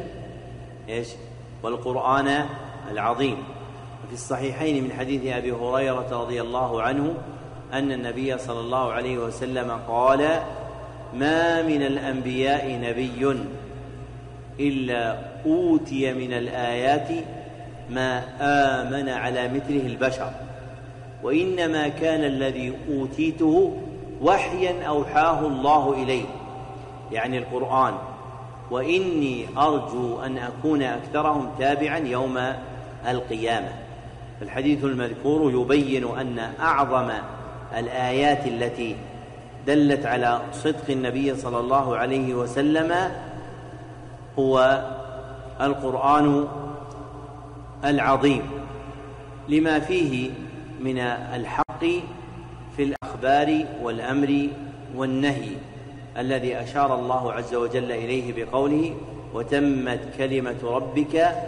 والقرآن العظيم. في الصحيحين من حديث أبي هريرة رضي الله عنه أن النبي صلى الله عليه وسلم قال ما من الأنبياء نبي إلا أوتي من الآيات ما آمن على مثله البشر، وإنما كان الذي أوتيته وحيا أوحاه الله إليه، يعني القرآن، وإني أرجو أن أكون أكثرهم تابعا يوم القيامة. الحديث المذكور يبين أن أعظم الآيات التي دلت على صدق النبي صلى الله عليه وسلم هو القرآن العظيم لما فيه من الحق في الأخبار والأمر والنهي الذي أشار الله عز وجل إليه بقوله وتمت كلمة ربك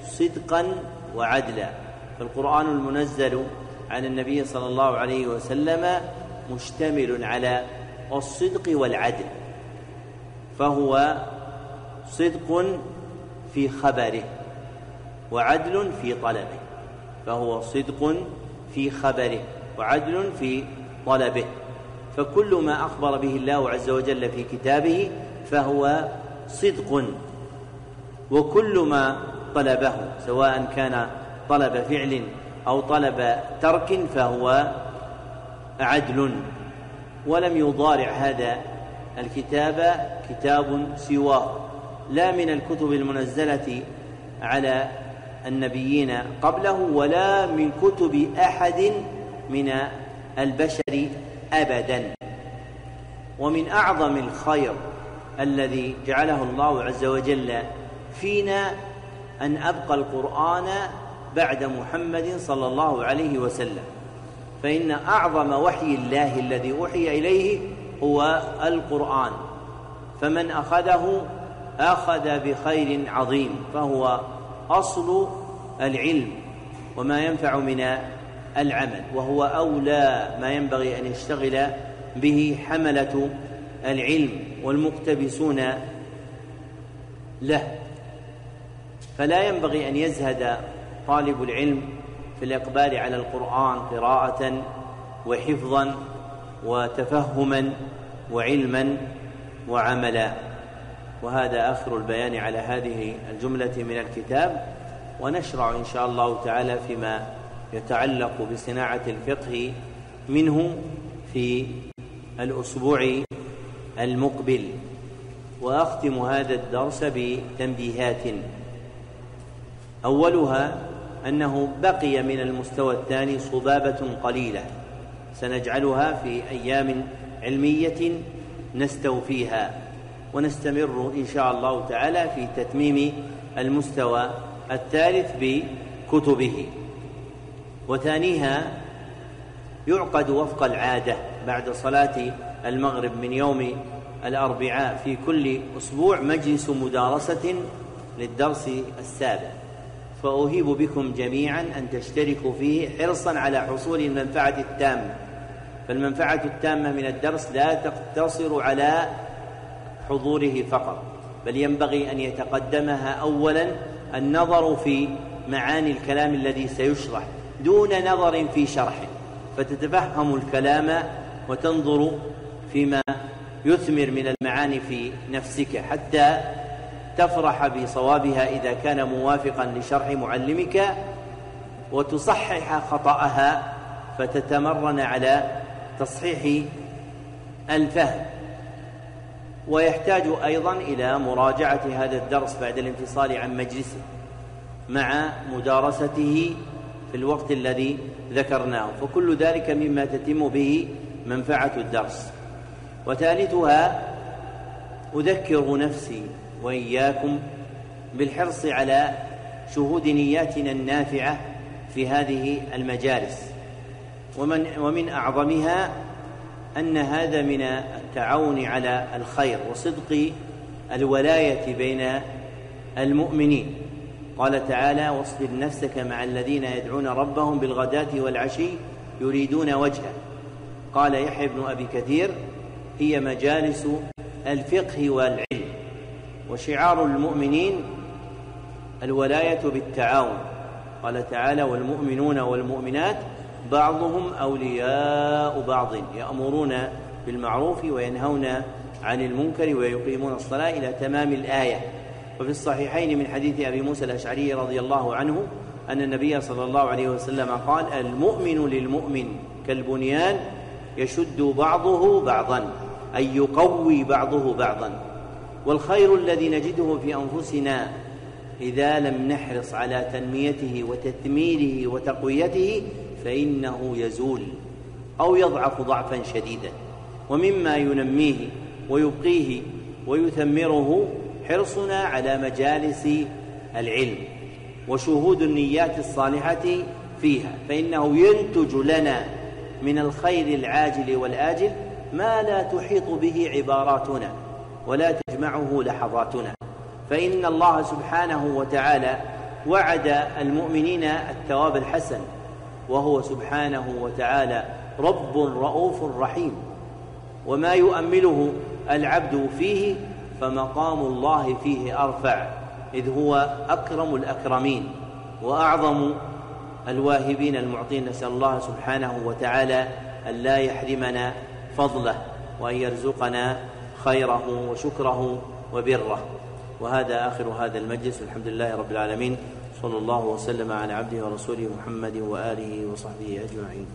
صدقا وعدلا. فالقرآن المنزل عن النبي صلى الله عليه وسلم مشتمل على الصدق والعدل، فهو صدق في خبره وعدل في طلبه، فهو صدق في خبره وعدل في طلبه. فكل ما أخبر به الله عز وجل في كتابه فهو صدق، وكل ما طلبه سواء كان طلب فعل أو طلب ترك فهو عدل. ولم يضارع هذا الكتاب كتاب سواه، لا من الكتب المنزلة على النبيين قبله ولا من كتب أحد من البشر أبدا. ومن أعظم الخير الذي جعله الله عز وجل فينا أن أبقى القرآن بعد محمد صلى الله عليه وسلم، فإن أعظم وحي الله الذي أوحي إليه هو القرآن، فمن أخذه أخذ بخير عظيم، فهو أصل العلم وما ينفع من العمل، وهو أولى ما ينبغي أن يشتغل به حملة العلم والمقتبسون له. فلا ينبغي أن يزهد طالب العلم في الإقبال على القرآن قراءة وحفظا وتفهما وعلما وعملا. وهذا آخر البيان على هذه الجملة من الكتاب، ونشرع إن شاء الله تعالى فيما يتعلق بصناعة الفقه منه في الأسبوع المقبل. وأختم هذا الدرس بتنبيهات، أولها أنه بقي من المستوى الثاني صبابة قليلة سنجعلها في أيام علمية نستوفيها، ونستمر إن شاء الله تعالى في تتميم المستوى الثالث بكتبه. وثانيها يعقد وفق العادة بعد صلاة المغرب من يوم الأربعاء في كل أسبوع مجلس مدارسة للدرس السابع، فأهيب بكم جميعا أن تشتركوا فيه حرصا على حصول المنفعة التامة. فالمنفعة التامة من الدرس لا تقتصر على حضوره فقط، بل ينبغي أن يتقدمها أولا النظر في معاني الكلام الذي سيشرح دون نظر في شرحه، فتتفهم الكلام وتنظر فيما يثمر من المعاني في نفسك حتى تفرح بصوابها إذا كان موافقا لشرح معلمك، وتصحح خطأها فتتمرن على تصحيح الفهم. ويحتاج أيضا إلى مراجعة هذا الدرس بعد الانفصال عن مجلسه مع مدارسته في الوقت الذي ذكرناه، فكل ذلك مما تتم به منفعة الدرس. وثالثها أذكر نفسي وإياكم بالحرص على شهود نياتنا النافعة في هذه المجالس، ومن أعظمها أن هذا من التعاون على الخير وصدق الولاية بين المؤمنين. قال تعالى: واصبر نفسك مع الذين يدعون ربهم بالغداة والعشي يريدون وجهه. قال يحيى بن أبي كثير: هي مجالس الفقه والعلم، وشعار المؤمنين الولاية بالتعاون. قال تعالى: والمؤمنون والمؤمنات بعضهم أولياء بعض يأمرون بالمعروف وينهون عن المنكر ويقيمون الصلاة إلى تمام الآية. وفي الصحيحين من حديث أبي موسى الأشعري رضي الله عنه أن النبي صلى الله عليه وسلم قال: المؤمن للمؤمن كالبنيان يشد بعضه بعضا، أي يقوي بعضه بعضا. والخير الذي نجده في أنفسنا إذا لم نحرص على تنميته وتثميره وتقويته فإنه يزول أو يضعف ضعفا شديدا. ومما ينميه ويبقيه ويثمره حرصنا على مجالس العلم وشهود النيات الصالحة فيها، فإنه ينتج لنا من الخير العاجل والآجل ما لا تحيط به عباراتنا ولا تجمعه لحظاتنا. فإن الله سبحانه وتعالى وعد المؤمنين الثواب الحسن، وهو سبحانه وتعالى رب رؤوف رحيم، وما يؤمله العبد فيه فمقام الله فيه أرفع، إذ هو أكرم الأكرمين وأعظم الواهبين المعطين. نسأل الله سبحانه وتعالى أن لا يحرمنا فضله، وأن يرزقنا خيره وشكره وبره. وهذا آخر هذا المجلس، الحمد لله رب العالمين، صلى الله وسلم على عبده ورسوله محمد وآله وصحبه أجمعين.